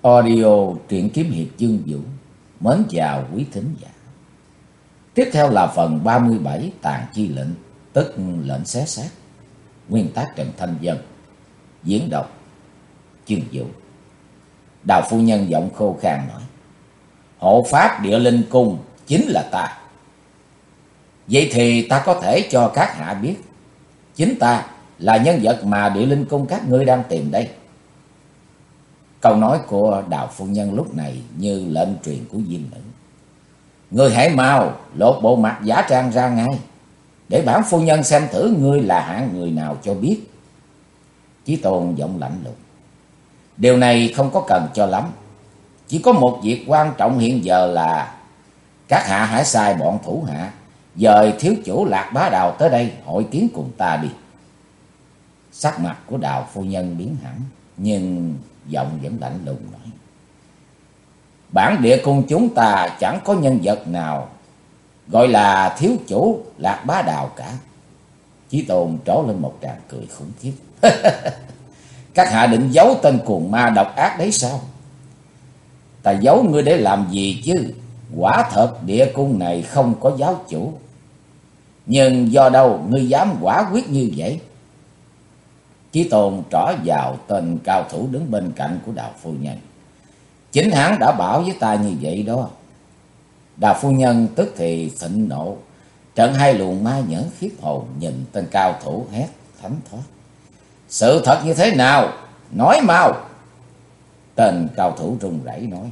Audio truyện kiếm hiệp chương vũ. Mến chào quý thính giả. Tiếp theo là phần 37 tàn chi lệnh, tức lệnh xé xác. Nguyên tác Trần Thanh Dân. Diễn đọc chương vũ. Đào phu nhân giọng khô khan nói: hộ pháp Địa Linh Cung chính là ta. Vậy thì ta có thể cho các hạ biết, chính ta là nhân vật mà Địa Linh Cung các ngươi đang tìm đây. Câu nói của Đào phu nhân lúc này như lệnh truyền của viên nữ. Ngươi hãy mau lột bộ mặt giả trang ra ngay, để bản phu nhân xem thử ngươi là hạng người nào cho biết. Chí Tôn giọng lạnh lùng: điều này không có cần cho lắm. Chỉ có một việc quan trọng hiện giờ là các hạ hãy sai bọn thủ hạ dời thiếu chủ Lạc Bá Đào tới đây hội kiến cùng ta đi. Sắc mặt của Đào phu nhân biến hẳn, nhưng giọng vẫn lạnh lùng nói: bản địa cung chúng ta chẳng có nhân vật nào gọi là thiếu chủ Lạc Bá Đào cả. Chí Tôn trổ lên một tràng cười khủng khiếp. Các hạ định giấu tên cuồng ma độc ác đấy sao? Ta giấu ngươi để làm gì chứ? Quả thật địa cung này không có giáo chủ, nhưng do đâu ngươi dám quả quyết như vậy? Chí Tôn trỏ vào tên cao thủ đứng bên cạnh của Đào phu nhân. Chính hắn đã bảo với ta như vậy đó. Đào phu nhân tức thì thịnh nộ, trận hai luồng ma nhẫn khiếp hồn nhìn tên cao thủ hét thánh thoát: sự thật như thế nào? Nói mau! Tên cao thủ run rẩy nói: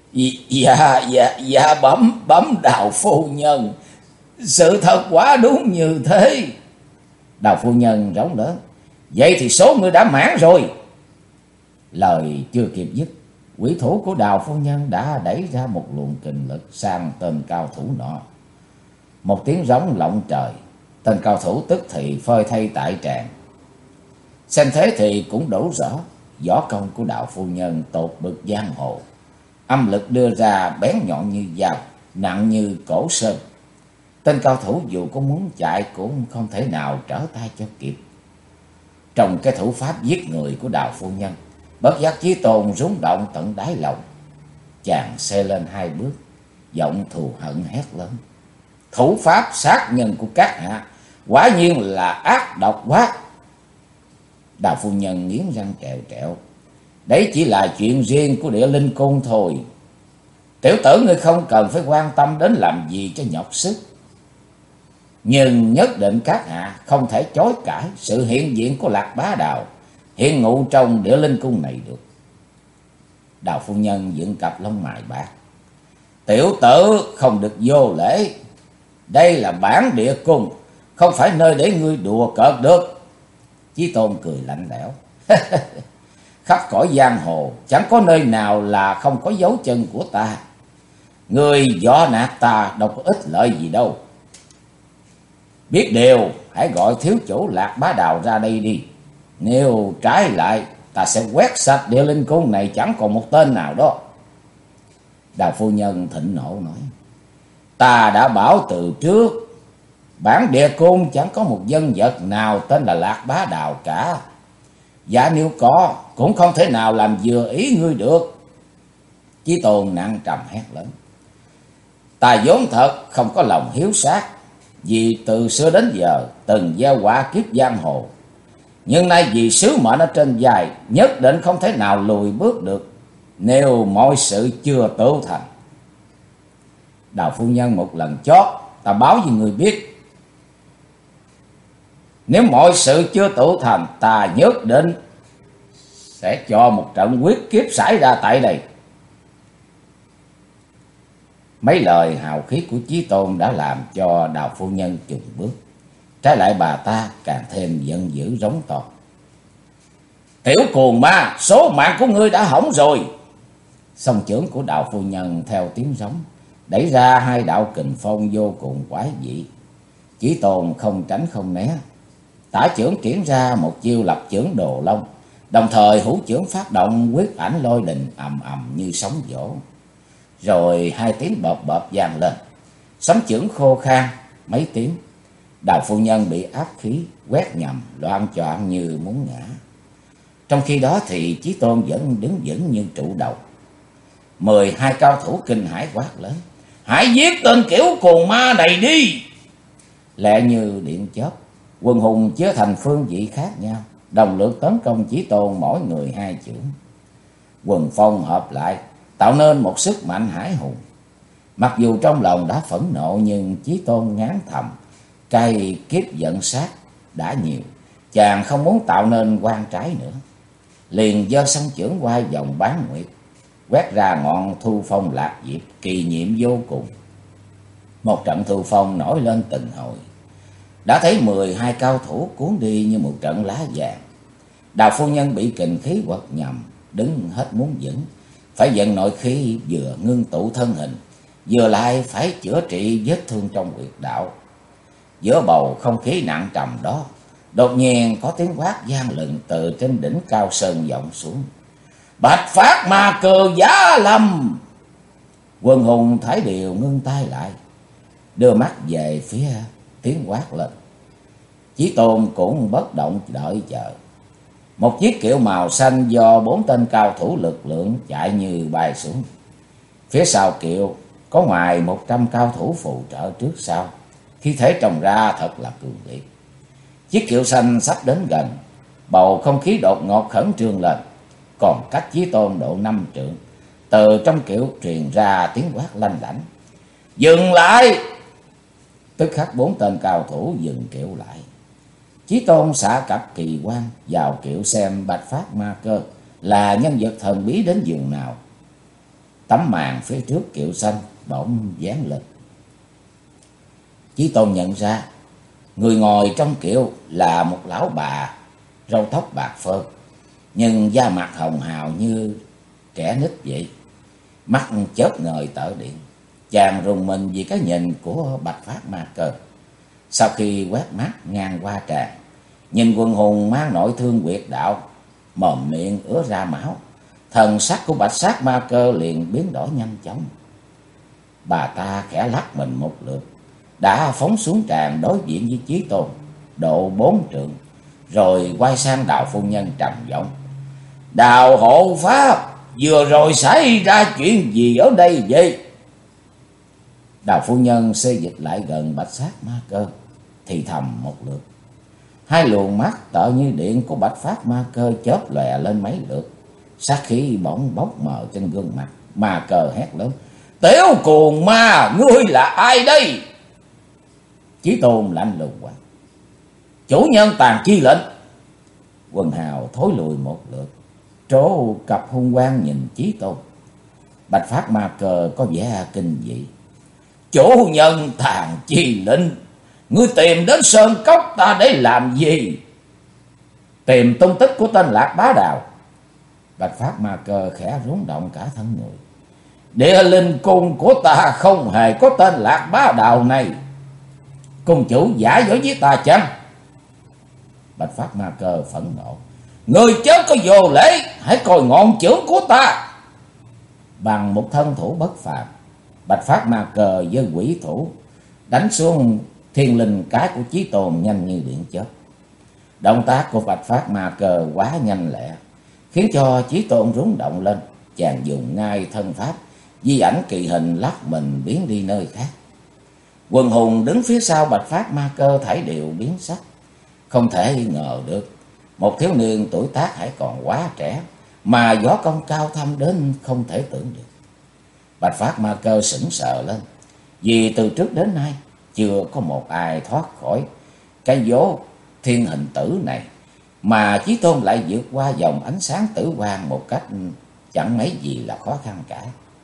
Dạ bẩm Đào phu nhân, sự thật quá đúng như thế. Đào phu nhân rống lớn: vậy thì số ngươi đã mãn rồi. Lời chưa kịp dứt, quỷ thủ của Đào phu nhân đã đẩy ra một luồng kình lực sang tên cao thủ nọ. Một tiếng rống lộng trời, tên cao thủ tức thì phơi thây tại tràng. Xem thế thì cũng đủ rõ võ công của Đào phu nhân tột bực giang hồ. Âm lực đưa ra bén nhọn như dao, nặng như cổ sơn. Tên cao thủ dù có muốn chạy cũng không thể nào trở tay cho kịp. Trong cái thủ pháp giết người của Đào phu nhân, bất giác Chí Tôn rúng động tận đáy lòng. Chàng xê lên hai bước, giọng thù hận hét lớn: thủ pháp sát nhân của các hạ quả nhiên là ác độc quá. Đào phu nhân nghiến răng trèo trẹo: đấy chỉ là chuyện riêng của Địa Linh Cung thôi. Tiểu tử ngươi không cần phải quan tâm đến làm gì cho nhọc sức. Nhưng nhất định các hạ không thể chối cãi sự hiện diện của Lạc Bá Đào hiện ngụ trong Địa Linh Cung này được. Đào phu nhân dựng cặp lông mày bạc: tiểu tử không được vô lễ. Đây là bản địa cung, không phải nơi để ngươi đùa cợt được. Chí Tôn cười lạnh lẽo: khắp cõi giang hồ chẳng có nơi nào là không có dấu chân của ta. Ngươi dọ nạt ta đâu có ích lợi gì đâu. Biết điều, hãy gọi thiếu chủ Lạc Bá Đào ra đây đi. Nếu trái lại, ta sẽ quét sạch Địa Linh Cung này chẳng còn một tên nào đó. Đào phu nhân thịnh nộ nói: ta đã bảo từ trước, bản địa cung chẳng có một nhân vật nào tên là Lạc Bá Đào cả. Và nếu có, cũng không thể nào làm vừa ý ngươi được. Chí Tôn nặng trầm hét lớn: ta vốn thật không có lòng hiếu sát, vì từ xưa đến giờ từng gieo quả kiếp giang hồ. Nhưng nay vì sứ mệnh ở trên vai, nhất định không thể nào lùi bước được nếu mọi sự chưa tự thành. Đào phu nhân một lần chót, ta báo với người biết, nếu mọi sự chưa tự thành, ta nhất định sẽ cho một trận quyết kiếp xảy ra tại đây. Mấy lời hào khí của Chí Tôn đã làm cho Đào phu nhân chùn bước. Trái lại bà ta càng thêm giận dữ rống to: tiểu cuồng ma, số mạng của ngươi đã hỏng rồi. Song chưởng của Đào phu nhân theo tiếng rống đẩy ra hai đạo kình phong vô cùng quái dị. Chí Tôn không tránh không né, tả chưởng triển ra một chiêu lập chưởng Đồ Long, đồng thời hữu chưởng phát động quyết ảnh lôi đình ầm ầm như sóng vỗ. Rồi hai tiếng bợp bợp vang lên, sấm chưởng khô khan mấy tiếng. Đào phu nhân bị áp khí quét nhầm, loạng choạng như muốn ngã. Trong khi đó thì Chí Tôn vẫn đứng vững như trụ đầu, 12 cao thủ kinh hãi quát lớn: hãy giết tên kiểu cuồng ma này đi! Lẹ như điện chớp, quần hùng chia thành phương vị khác nhau, đồng lượt tấn công Chí Tôn, mỗi người 2 chưởng. Quần phong hợp lại, tạo nên một sức mạnh hải hùng. Mặc dù trong lòng đã phẫn nộ, nhưng Chí Tôn ngán thầm, cay kiếp giận sát đã nhiều, chàng không muốn tạo nên quan trái nữa. Liền giơ song chưởng qua vòng bán nguyệt, quét ra ngọn thu phong lạc diệp, kỳ nhiệm vô cùng. Một trận thu phong nổi lên từng hồi, đã thấy 12 cao thủ cuốn đi như một trận lá vàng. Đào phu nhân bị kình khí quật nhầm, đứng hết muốn vững, phải vận nội khí, vừa ngưng tụ thân hình, vừa lại phải chữa trị vết thương trong huyệt đạo. Giữa bầu không khí nặng trầm đó, đột nhiên có tiếng quát vang lừng từ trên đỉnh cao sơn vọng xuống: Bạch phát ma cơ giá lâm! Quần hùng thấy điều ngưng tay lại, đưa mắt về phía tiếng quát lên. Chí Tôn cũng bất động đợi chờ. Một chiếc kiệu màu xanh do 4 tên cao thủ lực lượng chạy như bay xuống. Phía sau kiệu có ngoài 100 cao thủ phụ trợ trước sau, khí thế trông ra thật là cường liệt. Chiếc kiệu xanh sắp đến gần, bầu không khí đột ngột khẩn trương lên. Còn cách Chí Tôn độ 5 trượng, từ trong kiệu truyền ra tiếng quát lanh lảnh: dừng lại! Tức khắc 4 tên cao thủ dừng kiệu lại. Chí Tôn xả cặp kỳ quan vào kiệu xem Bạch Phát Ma Cơ là nhân vật thần bí đến giường nào. Tấm màn phía trước kiệu xanh bỗng dán lên. Chí Tôn nhận ra người ngồi trong kiệu là một lão bà, râu tóc bạc phơ, nhưng da mặt hồng hào như trẻ nít vậy, mắt chớp ngời tở điện. Chàng rùng mình vì cái nhìn của Bạch Phát Ma Cơ. Sau khi quét mắt ngang qua tràng, nhìn quần hùng mang nội thương huyệt đạo, mồm miệng ứa ra máu, thần sắc của Bạch Sát Ma Cơ liền biến đổi nhanh chóng. Bà ta khẽ lắc mình một lượt, đã phóng xuống tràng đối diện với Chí Tôn độ 4 trượng, rồi quay sang Đào phu nhân trầm giọng: Đào hộ pháp, vừa rồi xảy ra chuyện gì ở đây vậy? Đào phu nhân xê dịch lại gần Bạch Sát Ma Cơ, thì thầm một lượt. Hai luồng mắt tợ như điện của Bạch Phát Ma Cơ chớp lòe lên mấy lượt, sát khí bỗng bốc mờ trên gương mặt. Ma Cơ hét lớn: Tiểu cuồng ma, ngươi là ai đây? Chí Tôn lạnh lùng quát: Chủ nhân Tàn Chi lệnh. Quần hào thối lùi một lượt, trố cặp hung quang nhìn Chí Tôn. Bạch Phát Ma Cơ có vẻ kinh dị: Chủ nhân Tàn Chi lệnh, ngươi tìm đến sơn cốc ta để làm gì? Tìm tung tích của tên Lạc Bá Đào. Bạch Phát Ma Cơ khẽ rúng động cả thân người. Địa linh cung của ta không hề có tên Lạc Bá Đào này. Cung chủ giả dối với ta chăng? Bạch Phát Ma Cơ phẫn nộ: Ngươi chớ có vô lễ, hãy coi ngọn chưởng của ta. Bằng một thân thủ bất phàm, Bạch Phát Ma Cơ với quỷ thủ đánh xuống thiên linh cái của Chí Tôn nhanh như điện chớp. Động tác của Bạch Phát Ma Cơ quá nhanh lẹ, khiến cho Chí Tôn rúng động lên. Chàng dùng ngay thân pháp, di ảnh kỳ hình lắc mình biến đi nơi khác. Quần hùng đứng phía sau Bạch Phát Ma Cơ thảy đều biến sắc. Không thể ngờ được một thiếu niên tuổi tác hãy còn quá trẻ mà võ công cao thâm đến không thể tưởng được. Bạch Phát Ma Cơ sững sờ lên, vì từ trước đến nay chưa có một ai thoát khỏi cái vố thiên hình tử này, mà Chí Tôn lại vượt qua dòng ánh sáng tử quang một cách chẳng mấy gì là khó khăn cả.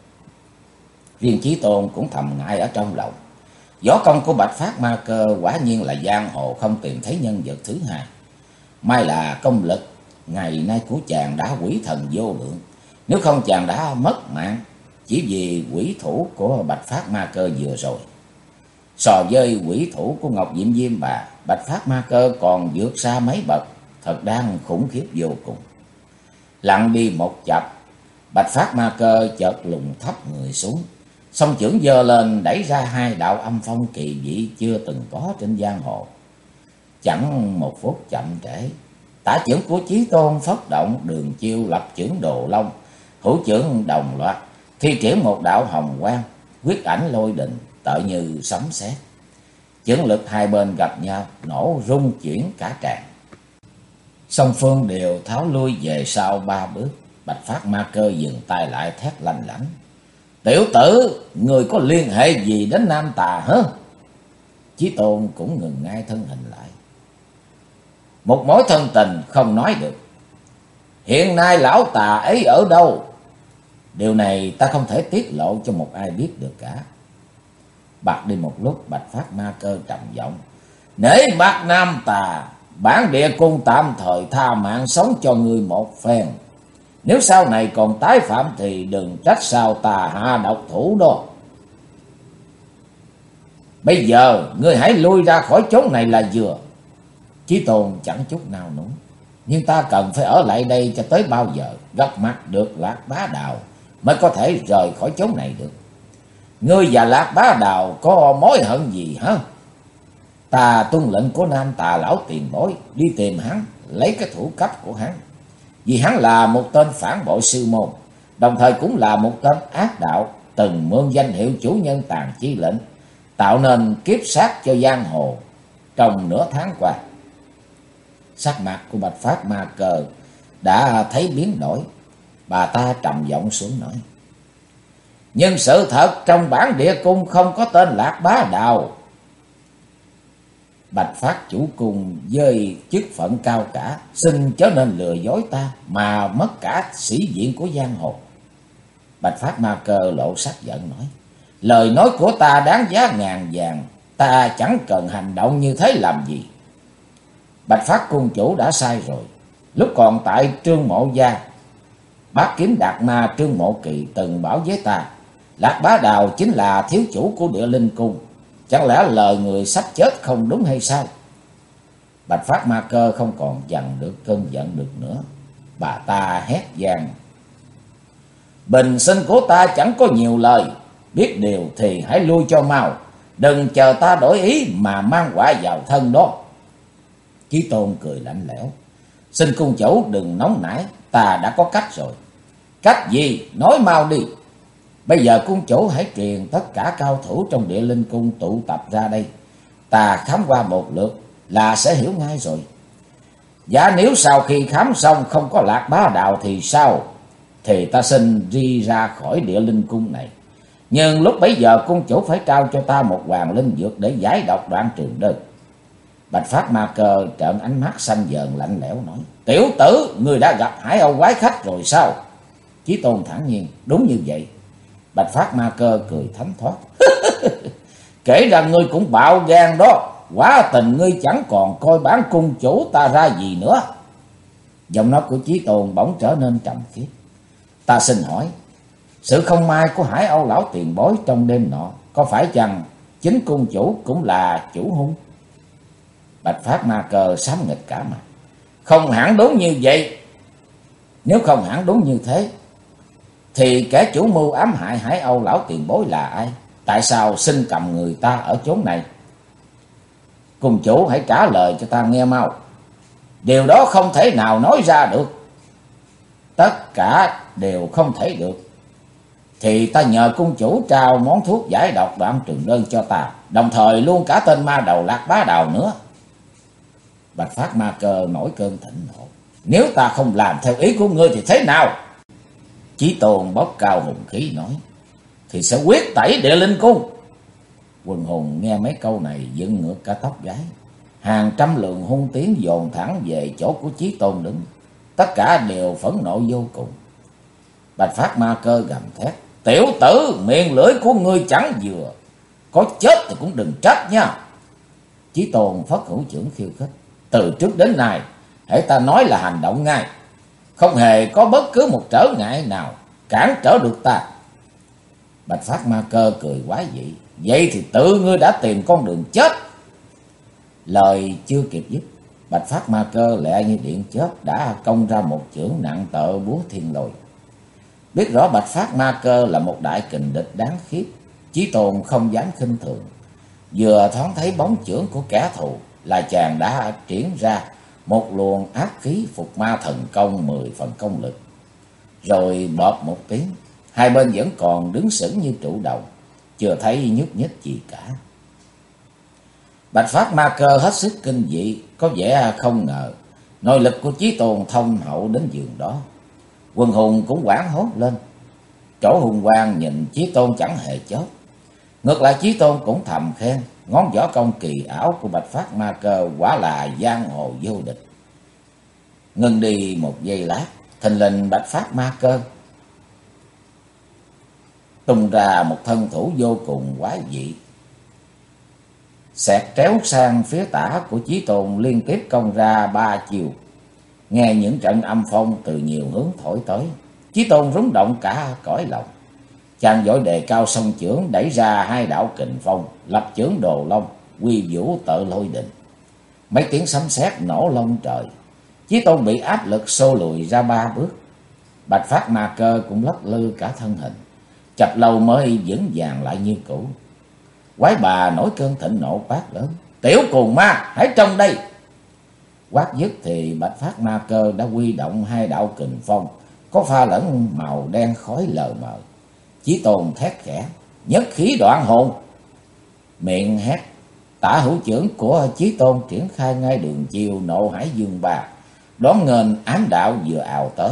Riêng Chí Tôn cũng thầm ngại ở trong lòng. Võ công của Bạch Phát Ma Cơ quả nhiên là giang hồ không tìm thấy nhân vật thứ hai. May là công lực ngày nay của chàng đã quỷ thần vô lượng, nếu không chàng đã mất mạng chỉ vì quỷ thủ của Bạch Phát Ma Cơ vừa rồi. So với quỷ thủ của Ngọc Diệm Diêm Bà, Bạch Phát Ma Cơ còn vượt xa mấy bậc, thật đang khủng khiếp vô cùng. Lặn đi một chập, Bạch Phát Ma Cơ chợt lùng thấp người xuống, song chưởng giơ lên đẩy ra 2 đạo âm phong kỳ dị chưa từng có trên giang hồ. Chẳng một phút chậm trễ, tả chưởng của Chí Tôn phất động, đường chiêu lập chưởng Đồ Long, hữu chưởng đồng loạt, thi triển một đạo hồng quang, quyết ảnh lôi đình, tựa như sấm sét. Chưởng lực hai bên gặp nhau, nổ rung chuyển cả tràng. Song phương đều tháo lui về sau 3 bước. Bạch Phát Ma Cơ dừng tay lại thét lanh lảnh: "Tiểu tử, người có liên hệ gì đến Nam Tà hả?" Chí Tôn cũng ngừng ngay thân hình lại. "Một mối thân tình không nói được. Hiện nay lão tà ấy ở đâu? Điều này ta không thể tiết lộ cho một ai biết được cả." Bạc đi một lúc, Bạch Phát Ma Cơ trầm giọng: "Nể mặt Nam Tà, bản địa cung tạm thời tha mạng sống cho ngươi một phen. Nếu sau này còn tái phạm thì đừng trách sao ta hạ độc thủ đó. Bây giờ ngươi hãy lui ra khỏi chốn này là vừa." Chí Tôn chẳng chút nào núng: "Nhưng ta cần phải ở lại đây cho tới bao giờ? Gặp mặt được Lạc Bá Đào mới có thể rời khỏi chốn này được. Ngươi và Lạc Bá Đào có mối hận gì hả?" "Ta tuân lệnh của Nam Tà lão tiền bối, đi tìm hắn, lấy cái thủ cấp của hắn. Vì hắn là một tên phản bội sư môn, đồng thời cũng là một tên ác đạo, từng mượn danh hiệu chủ nhân Tàn Chi lệnh, tạo nên kiếp sát cho giang hồ trong nửa tháng qua." Sắc mặt của Bạch Phát Ma Cơ đã thấy biến đổi. Bà ta trầm giọng xuống nói: "Nhưng sự thật trong bản địa cung không có tên Lạc Bá Đào." Bạch Phát chủ cung với chức phận cao cả, xin chớ nên lừa dối ta mà mất cả sĩ diện của giang hồ. Bạch Phát Ma Cơ lộ sắc giận nói: "Lời nói của ta đáng giá ngàn vàng, ta chẳng cần hành động như thế làm gì. Bạch Phát cung chủ đã sai rồi. Lúc còn tại Trương Mộ Gia, Bát Kiếm Đạt Ma Trương Mộ Kỳ từng bảo với ta, Lạc Bá Đào chính là thiếu chủ của Địa Linh Cung. Chẳng lẽ lời người sắp chết không đúng hay sao?" Bạch Phát Ma Cơ không còn dằn được cơn giận được nữa. Bà ta hét vang: "Bình sinh của ta chẳng có nhiều lời, biết điều thì hãy lui cho mau, đừng chờ ta đổi ý mà mang quả vào thân đó." Chí Tôn cười lạnh lẽo: "Xin cung chủ đừng nóng nảy, ta đã có cách rồi." "Cách gì? Nói mau đi." "Bây giờ cung chủ hãy truyền tất cả cao thủ trong Địa Linh Cung tụ tập ra đây, ta khám qua một lượt là sẽ hiểu ngay rồi. Và nếu sau khi khám xong không có Lạc Bá Đào thì sao? Thì ta xin đi ra khỏi Địa Linh Cung này. Nhưng lúc bấy giờ cung chủ phải trao cho ta một hoàng linh dược để giải độc Đoạn Trường Đơn." Bạch Phát Ma Cơ trợn ánh mắt xanh dờn lạnh lẽo nói: "Tiểu tử, ngươi đã gặp Hải Âu quái khách rồi sao?" Chí Tôn thản nhiên: "Đúng như vậy." Bạch Phát Ma Cơ cười thánh thoát: "Kể ra ngươi cũng bạo gan đó, quả tình ngươi chẳng còn coi bản cung chủ ta ra gì nữa." Giọng nói của Chí Tôn bỗng trở nên trầm khiết: "Ta xin hỏi, sự không may của Hải Âu lão tiền bối trong đêm nọ, có phải chăng chính cung chủ cũng là chủ hung?" Bạch Phát Ma Cơ xám nghịch cả mặt: "Không hẳn đúng như vậy. Nếu không hẳn đúng như thế, thì kẻ chủ mưu ám hại Hải Âu lão tiền bối là ai? Tại sao xin cầm người ta ở chốn này? Cung chủ hãy trả lời cho ta nghe mau. Điều đó không thể nào nói ra được." "Tất cả đều không thể được. Thì ta nhờ cung chủ trao món thuốc giải độc Đoạn Trường Đơn cho ta, đồng thời luôn cả tên ma đầu Lạc Bá Đào nữa." Bạch Phát Ma Cơ nổi cơn thịnh nộ: "Nếu ta không làm theo ý của ngươi thì thế nào?" Chí Tôn bốc cao hùng khí nói: "Thì sẽ quyết tẩy Địa Linh Cung." Quần hùng nghe mấy câu này dựng ngược cả tóc gáy. Hàng trăm lượng hung tiếng dồn thẳng về chỗ của Chí Tôn đứng. Tất cả đều phẫn nộ vô cùng. Bạch Phát Ma Cơ gầm thét: "Tiểu tử, miệng lưỡi của ngươi chẳng vừa, có chết thì cũng đừng trách nha." Chí Tôn phất hữu chưởng khiêu khích: "Từ trước đến nay, hễ ta nói là hành động ngay, không hề có bất cứ một trở ngại nào cản trở được ta." Bạch Phát Ma Cơ cười quái dị: "Vậy thì tự ngươi đã tìm con đường chết." Lời chưa kịp dứt, Bạch Phát Ma Cơ lẹ như điện chớp đã công ra một chưởng nặng tợ búa thiên lôi. Biết rõ Bạch Phát Ma Cơ là một đại kình địch đáng khiếp, Chí Tôn không dám khinh thường. Vừa thoáng thấy bóng chưởng của kẻ thù là chàng đã triển ra một luồng ác khí phục ma thần công 10 phần công lực. Rồi bợp một tiếng, Hai bên vẫn còn đứng sững như trụ đồng, chưa thấy nhúc nhích gì cả. Bạch Phát Ma Cơ hết sức kinh dị, có vẻ không ngờ nội lực của Chí Tôn thông hậu đến giường đó. Quần hùng cũng hoảng hốt lên. Chỗ hùng quang nhìn Chí Tôn chẳng hề chớp. Ngược lại Chí Tôn cũng thầm khen ngón võ công kỳ ảo của Bạch Phát Ma Cơ quả là giang hồ vô địch. Ngừng đi một giây lát, thình lình Bạch Phát Ma Cơ tung ra một thân thủ vô cùng quái dị, xẹt tréo sang phía tả của Chí Tôn, liên tiếp công ra 3 chiều. Nghe những trận âm phong từ nhiều hướng thổi tới, Chí Tôn rúng động cả cõi lòng. Chàng vội đề cao song chưởng, đẩy ra 2 đạo kình phong, lập chưởng Đồ Long, quy vũ tự lôi đình. Mấy tiếng sấm sét nổ lông trời, Chí Tôn bị áp lực xô lùi ra 3 bước. Bạch Phát Ma Cơ cũng lắc lư cả thân hình, chập lâu mới vững vàng lại như cũ. Quái bà nổi cơn thịnh nộ quát lớn: "Tiểu cuồng ma, hãy trông đây!" Quát dứt thì Bạch Phát Ma Cơ đã huy động 2 đạo kình phong, có pha lẫn màu đen khói lờ mờ. Chí Tôn thét khẽ: "Nhất khí đoạn hồn!" Miệng hét, tả hữu chưởng của Chí Tôn triển khai ngay đường chiêu Nộ Hải Dương Ba, đón nghênh ám đạo vừa ào tới.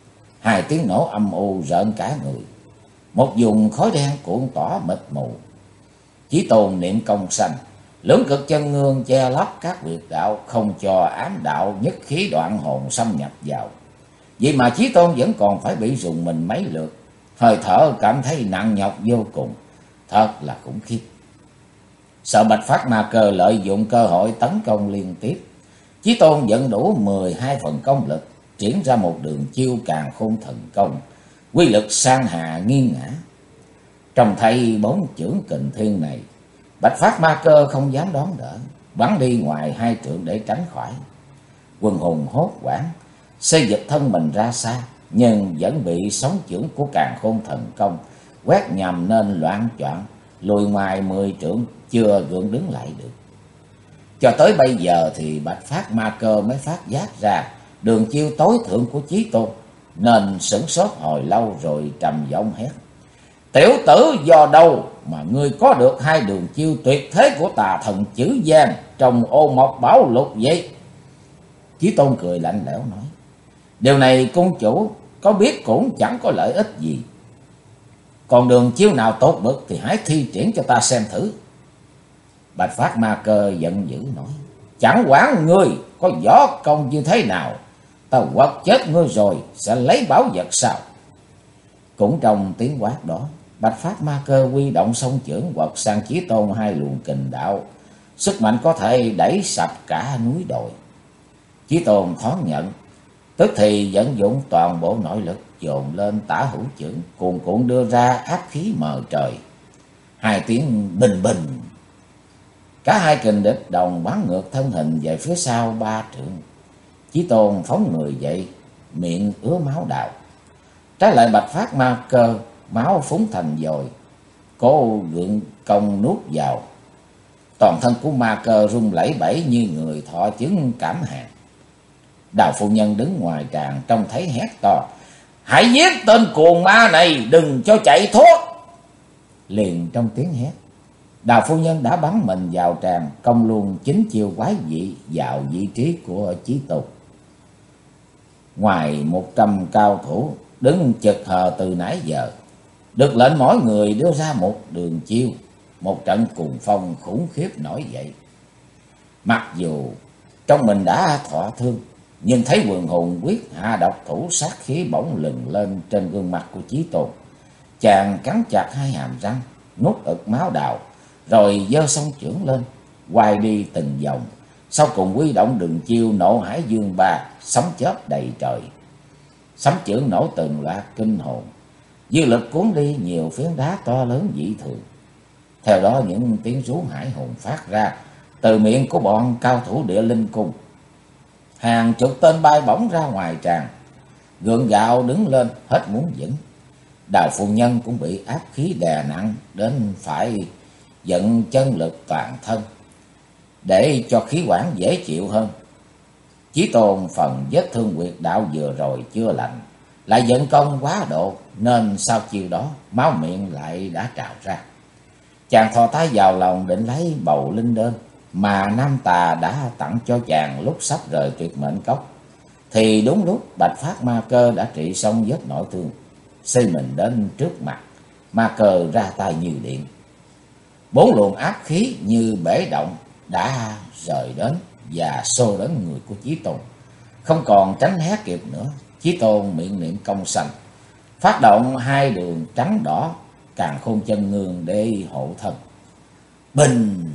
2 tiếng nổ âm u rợn cả người, một vùng khói đen cuộn tỏa mịt mù. Chí Tôn niệm công sanh, lưỡng cực chân ngương che lấp các huyệt đạo, không cho ám đạo nhất khí đoạn hồn xâm nhập vào. Vậy mà Chí Tôn vẫn còn phải bị rùng mình mấy lượt, hơi thở cảm thấy nặng nhọc vô cùng, thật là khủng khiếp. Sợ Bạch Phát Ma Cơ lợi dụng cơ hội tấn công liên tiếp, Chí Tôn dẫn đủ 12 phần công lực, triển ra một đường chiêu Càn Khôn Thần Công, quy lực sang hạ nghiêng ngã. Trông thấy 4 chưởng kình thiên này, Bạch Phát Ma Cơ không dám đón đỡ, bắn đi ngoài 2 trượng để tránh khỏi. Quần hùng hốt hoảng, xây dịch thân mình ra xa, nhưng vẫn bị sóng chưởng của Càn Khôn Thần Công quét nhằm nên loạn choạng, lùi ngoài 10 trượng, chưa gượng đứng lại được. Cho tới bây giờ thì Bạch Phát Ma Cơ mới phát giác ra đường chiêu tối thượng của Chí Tôn, nên sửng sốt hồi lâu rồi trầm giọng hét: "Tiểu tử, do đâu mà ngươi có được 2 đường chiêu tuyệt thế của tà thần Chữ Giang trong Ô Mộc Bảo Lục vậy?" Chí Tôn cười lạnh lẽo nói: "Điều này cung chủ có biết cũng chẳng có lợi ích gì. Còn đường chiêu nào tốt bậc thì hãy thi triển cho ta xem thử." Bạch Phát Ma Cơ giận dữ nói: "Chẳng quản ngươi có võ công như thế nào, ta quật chết ngươi rồi sẽ lấy bảo vật sao?" Cũng trong tiếng quát đó, Bạch Phát Ma Cơ huy động song chưởng quật sang Chí Tôn 2 luồng kình đạo, sức mạnh có thể đẩy sập cả núi đồi. Chí Tôn thoáng nhận, tức thì vận dụng toàn bộ nội lực dồn lên tả hữu chưởng, cuồn cuộn đưa ra áp khí mờ trời. 2 tiếng bình bình, cả 2 kình địch đồng bắn ngược thân hình về phía sau 3 trượng. Chí Tôn phóng người dậy, miệng ứa máu đào. Trái lại Bạch Phát Ma Cơ máu phúng thành dồi, cố gượng công nuốt vào. Toàn thân của Ma Cơ rung lẩy bẩy như người thọ chứng cảm hạn. Đào phu nhân đứng ngoài tràng trông thấy hét to: "Hãy giết tên cuồng ma này, đừng cho chạy thoát!" Liền trong tiếng hét, Đào phu nhân đã bắn mình vào tràng, công luôn 9 chiêu quái dị vào vị trí của Chí Tôn. Ngoài 100 cao thủ đứng chực hờ từ nãy giờ, được lệnh mỗi người đưa ra một đường chiêu, một trận cuồng phong khủng khiếp nổi dậy. Mặc dù trong mình đã thọ thương, nhưng thấy quần hùng quyết hạ độc thủ, sát khí bỗng lừng lên trên gương mặt của Chí Tôn. Chàng cắn chặt 2 hàm răng, nuốt ực máu đào, rồi giơ song chưởng lên, quay đi từng vòng, sau cùng huy động đường chiêu Nộ Hải Dương Ba, sấm chớp đầy trời. Sấm chưởng nổ từng loạt kinh hồn, dư lực cuốn đi nhiều phiến đá to lớn dị thường. Theo đó những tiếng rú hải hùng phát ra từ miệng của bọn cao thủ Địa Linh Cung. Hàng chục tên bay bổng ra ngoài tràng, gượng gạo đứng lên hết muốn vững. Đào phu nhân cũng bị áp khí đè nặng đến phải vận chân lực toàn thân để cho khí quản dễ chịu hơn. Chí Tôn phần vết thương huyệt đạo vừa rồi chưa lành, lại vận công quá độ, nên sau chiêu đó máu miệng lại đã trào ra. Chàng thò tay vào lòng định lấy bầu linh đơn mà Nam Tà đã tặng cho chàng lúc sắp rời Tuyệt Mệnh Cốc. Thì đúng lúc Bạch Phát Ma Cơ đã trị xong vết nội thương, xây mình đến trước mặt. Ma Cơ ra tay như điện, 4 luồng áp khí như bể động đã rời đến và xô đến người của Chí Tôn. Không còn tránh né kịp nữa, Chí Tôn miệng niệm công sanh, phát động 2 đường trắng đỏ càn khôn chân ngương để hộ thân. Bình!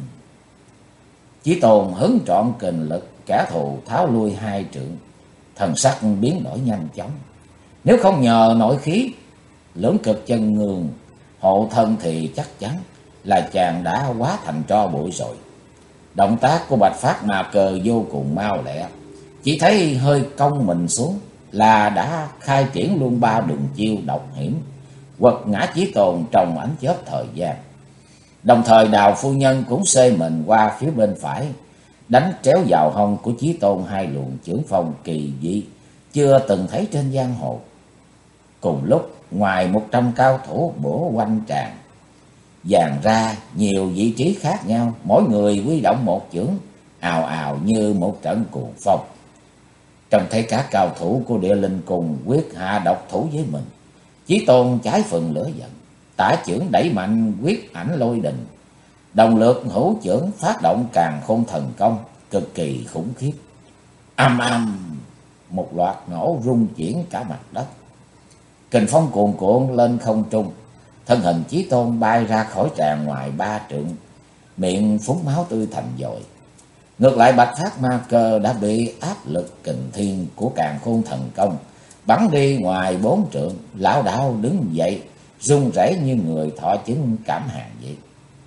Chí Tôn hứng trọn kình lực, kẻ thù tháo lui 2 trượng, thần sắc biến đổi nhanh chóng. Nếu không nhờ nội khí lưỡng cực chân ngương hộ thân thì chắc chắn là chàng đã hóa thành tro bụi rồi. Động tác của Bạch Phát Ma Cơ vô cùng mau lẹ, chỉ thấy hơi cong mình xuống là đã khai triển luôn 3 đường chiêu độc hiểm, quật ngã Chí Tôn trong ánh chớp thời gian. Đồng thời Đào phu nhân cũng xê mình qua phía bên phải, đánh tréo vào hông của Chí Tôn 2 luồng chưởng phong kỳ dị chưa từng thấy trên giang hồ. Cùng lúc ngoài 100 cao thủ bổ quanh tràng, dàn ra nhiều vị trí khác nhau, mỗi người huy động một chưởng, ào ào như một trận cuồng phong. Trông thấy cả cao thủ của Địa Linh cùng quyết hạ độc thủ với mình, Chí Tôn trái phần lửa giận, tả chưởng đẩy mạnh quyết ảnh lôi đình, đồng lượt hữu chưởng phát động càn khôn thần công cực kỳ khủng khiếp. Âm âm, một loạt nổ rung chuyển cả mặt đất, kình phong cuồn cuộn lên không trung, thân hình Chí Tôn bay ra khỏi tràng ngoài 3 trượng, miệng phúng máu tươi thành dội. Ngược lại Bạch Phát Ma Cơ đã bị áp lực kình thiên của càn khôn thần công bắn đi ngoài 4 trượng, lảo đảo đứng dậy, run rẩy như người thọ chứng cảm hàn vậy.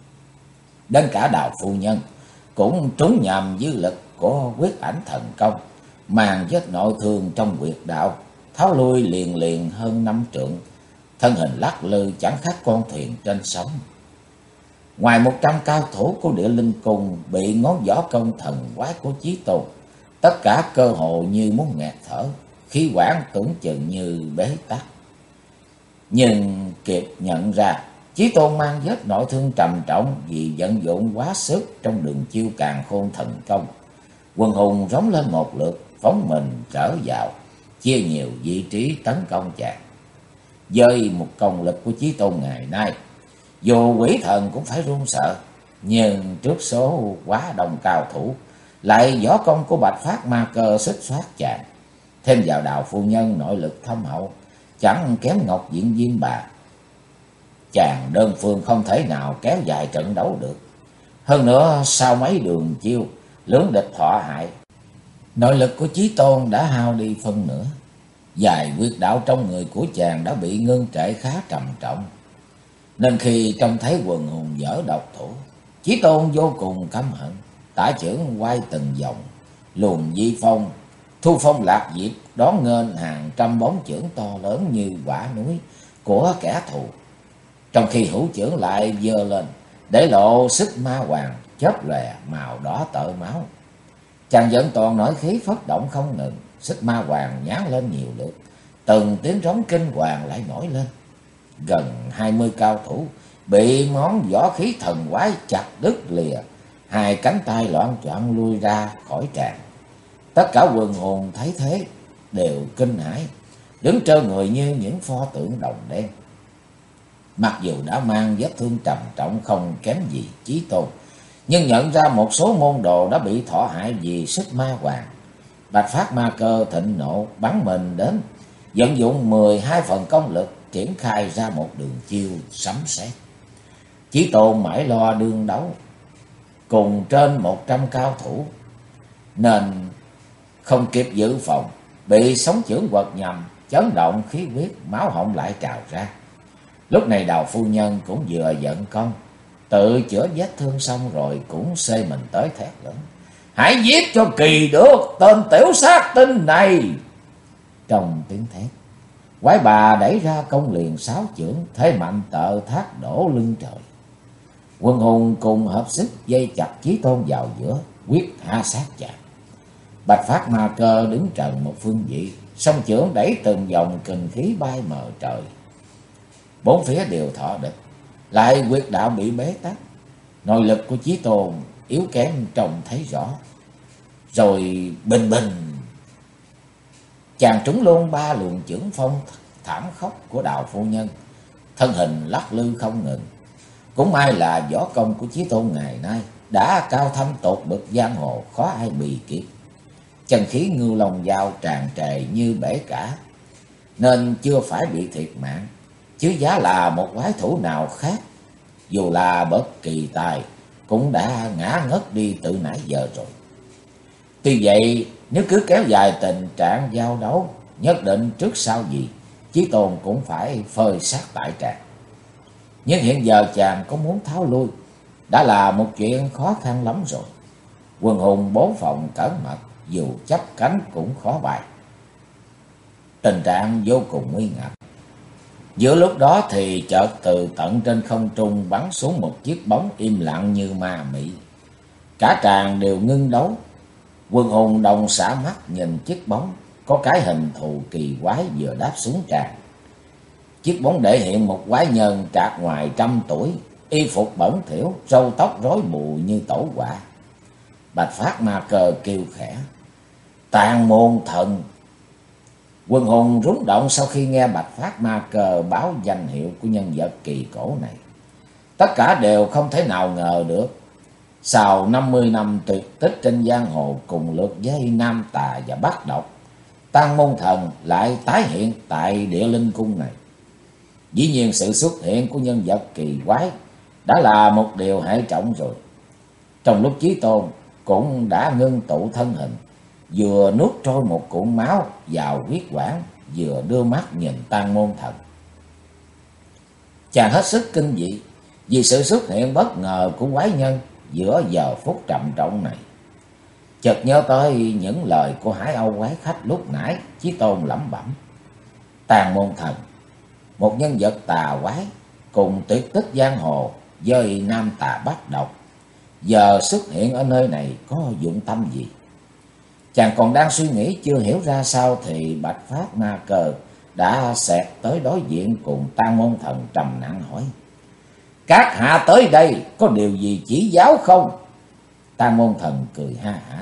Đến cả Đào phu nhân cũng trúng nhầm dư lực của quyết ảnh thần công, màn vết nội thương trong huyệt đạo, tháo lui liền liền hơn 5 trượng, thân hình lắc lư chẳng khác con thuyền trên sóng. Ngoài 100 cao thủ của Địa Linh Cung bị ngón võ công thần quái của Chí Tôn, tất cả cơ hồ như muốn nghẹt thở, khí quản tưởng chừng như bế tắc. Nhưng kịp nhận ra Chí Tôn mang vết nội thương trầm trọng vì vận dụng quá sức trong đường chiêu càn khôn thần công. Quần hùng rống lên một lượt, phóng mình trở vào, chia nhiều vị trí tấn công chàng. Với một công lực của Chí Tôn ngày nay, dù quỷ thần cũng phải run sợ, nhưng trước số quá đông cao thủ, lại võ công của Bạch Phát Ma Cơ xích xoát chàng, thêm vào Đào phu nhân nội lực thâm hậu, chẳng kém Ngọc Diện Diêm Bà, chàng đơn phương không thể nào kéo dài trận đấu được. Hơn nữa sau mấy đường chiêu lưỡng địch thọ hại, nội lực của Chí Tôn đã hao đi phân nửa, vài huyệt đạo trong người của chàng đã bị ngưng trệ khá trầm trọng. Nên khi trông thấy quần hùng dở độc thủ, Chí Tôn vô cùng căm hận, tả chưởng quay từng vòng, luồng di phong, thu phong lạc diệp đón nghênh hàng trăm bóng chưởng to lớn như quả núi của kẻ thù. Trong khi hữu chưởng lại giơ lên, để lộ sức ma hoàng chớp lòe màu đỏ tợ máu. Chàng dẫn toàn nội khí phất động không ngừng, sức ma hoàng nhán lên nhiều lượt, từng tiếng rống kinh hoàng lại nổi lên. Gần 20 cao thủ bị món võ khí thần quái chặt đứt lìa, 2 cánh tay loạn choạng lui ra khỏi tràng. Tất cả quần hùng thấy thế đều kinh hãi, đứng trơ người như những pho tượng đồng đen. Mặc dù đã mang vết thương trầm trọng không kém gì Chí Tôn, nhưng nhận ra một số môn đồ đã bị thọ hại vì sức ma hoàng. Bạch Phát Ma Cơ thịnh nộ bắn mình đến, vận dụng 12 phần công lực triển khai ra một đường chiêu sấm sét. Chí Tôn mãi lo đương đấu cùng trên 100 cao thủ, nên không kịp dự phòng, bị sóng chưởng quật nhầm, chấn động khí huyết, máu họng lại trào ra. Lúc này Đào phu nhân cũng vừa giận công, tự chữa vết thương xong rồi cũng xê mình tới thét lớn: "Hãy giết cho kỳ được tên tiểu sát tinh này!" Trong tiếng thét, quái bà đẩy ra công liền 6 chưởng, thế mạnh tợ thác đổ lưng trời. Quân hùng cùng hợp sức dây chặt Chí Tôn vào giữa, quyết hạ sát chàng. Bạch Phát Ma Cơ đứng trần một phương vị, song chưởng đẩy từng dòng kình khí bay mờ trời. Bốn phía đều thọ địch, lại huyệt đạo bị bế tắc. Nội lực của Chí Tôn yếu kém trông thấy rõ. Rồi bình bình, chàng trúng luôn ba luồng chưởng phong thảm khốc của Đào phu nhân, thân hình lắc lư không ngừng. Cũng may là võ công của Chí Tôn ngày nay đã cao thâm tột bậc giang hồ, khó ai bì kịp. Chân khí Ngưu Long Dao tràn trề như bể cả, nên chưa phải bị thiệt mạng. Chứ giá là một quái thủ nào khác, dù là bất kỳ tài, cũng đã ngã ngất đi từ nãy giờ rồi. Tuy vậy, nếu cứ kéo dài tình trạng giao đấu, nhất định trước sau gì Chí Tôn cũng phải phơi xác tại tràng. Nhưng hiện giờ chàng có muốn tháo lui đã là một chuyện khó khăn lắm rồi. Quần hùng bố phòng cẩn mật, dù chấp cánh cũng khó bài. Tình trạng vô cùng nguy ngập. Giữa lúc đó thì chợt từ tận trên không trung bắn xuống một chiếc bóng im lặng như ma mị. Cả tràng đều ngưng đấu. Quân hùng đồng xả mắt nhìn chiếc bóng có cái hình thù kỳ quái vừa đáp xuống tràng. Chiếc bóng để hiện một quái nhân trạc ngoài 100 tuổi, y phục bẩn thỉu, râu tóc rối bù như tổ quả. Bạch Phát Ma Cơ kêu khẽ: "Tàn môn thần!" Quần hùng rúng động sau khi nghe Bạch Phát Ma Cơ báo danh hiệu của nhân vật kỳ cổ này. Tất cả đều không thể nào ngờ được, sau 50 năm tuyệt tích trên giang hồ cùng lượt với Nam Tà và Bắc Độc, Tàn môn thần lại tái hiện tại Địa Linh Cung này. Dĩ nhiên sự xuất hiện của nhân vật kỳ quái đã là một điều hệ trọng rồi. Trong lúc Chí Tôn cũng đã ngưng tụ thân hình, vừa nuốt trôi một cuộn máu vào huyết quản, vừa đưa mắt nhìn Tàn môn thần. Chàng hết sức kinh dị vì sự xuất hiện bất ngờ của quái nhân giữa giờ phút trầm trọng này. Chợt nhớ tới những lời của Hải Âu quái khách lúc nãy, Chí Tôn lẩm bẩm: Tàn môn thần, một nhân vật tà quái cùng tuyệt tích giang hồ với Nam Tà Bắc Độc, giờ xuất hiện ở nơi này có dụng tâm gì? Chàng còn đang suy nghĩ chưa hiểu ra sao thì Bạch Phát Ma Cơ đã xẹt tới đối diện cùng Tàn môn thần trầm nặng hỏi: "Các hạ tới đây có điều gì chỉ giáo không?" Tàn môn thần cười ha hả: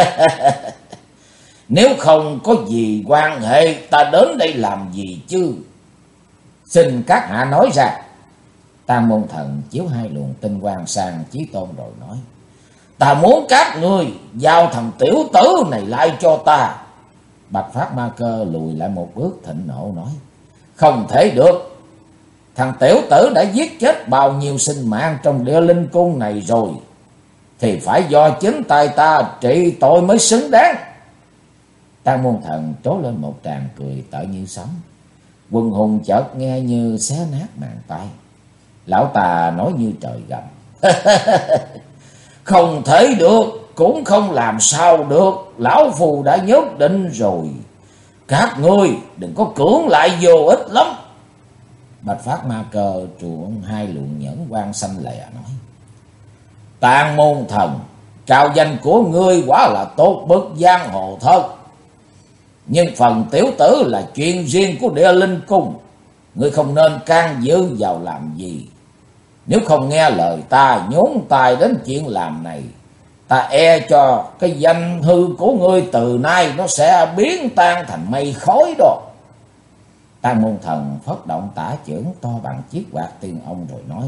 "Nếu không có gì quan hệ, ta đến đây làm gì chứ? Xin các hạ nói ra." Tàn môn thần chiếu hai luồng tinh quang sang Chí Tôn rồi nói: "Ta muốn các ngươi giao thằng tiểu tử này lại cho ta." Bạch Phát Ma Cơ lùi lại một bước thịnh nộ nói: "Không thể được. Thằng tiểu tử đã giết chết bao nhiêu sinh mạng trong Địa Linh Cung này rồi, thì phải do chính tay ta trị tội mới xứng đáng." Tàn môn thần trố lên một tràng cười tợ như sấm. Quần hùng chợt nghe như xé nát màng tay. Lão ta nói như trời gầm: "Không thể được, cũng không làm sao được. Lão phù đã nhất định rồi. Các ngươi đừng có cưỡng lại, vô ích lắm." Bạch Phát Ma Cơ truồng hai luồng nhẫn quang xanh lè nói: "Tàn môn thần, trao danh của ngươi quả là tốt bậc giang hồ thật. Nhưng phần tiểu tử là chuyện riêng của Địa Linh Cung, ngươi không nên can dự vào làm gì. Nếu không nghe lời ta nhúng tay đến chuyện làm này, ta e cho cái danh hư của ngươi từ nay nó sẽ biến tan thành mây khói đó." Tàn môn thần phất động tả chưởng to bằng chiếc quạt tiên ông rồi nói: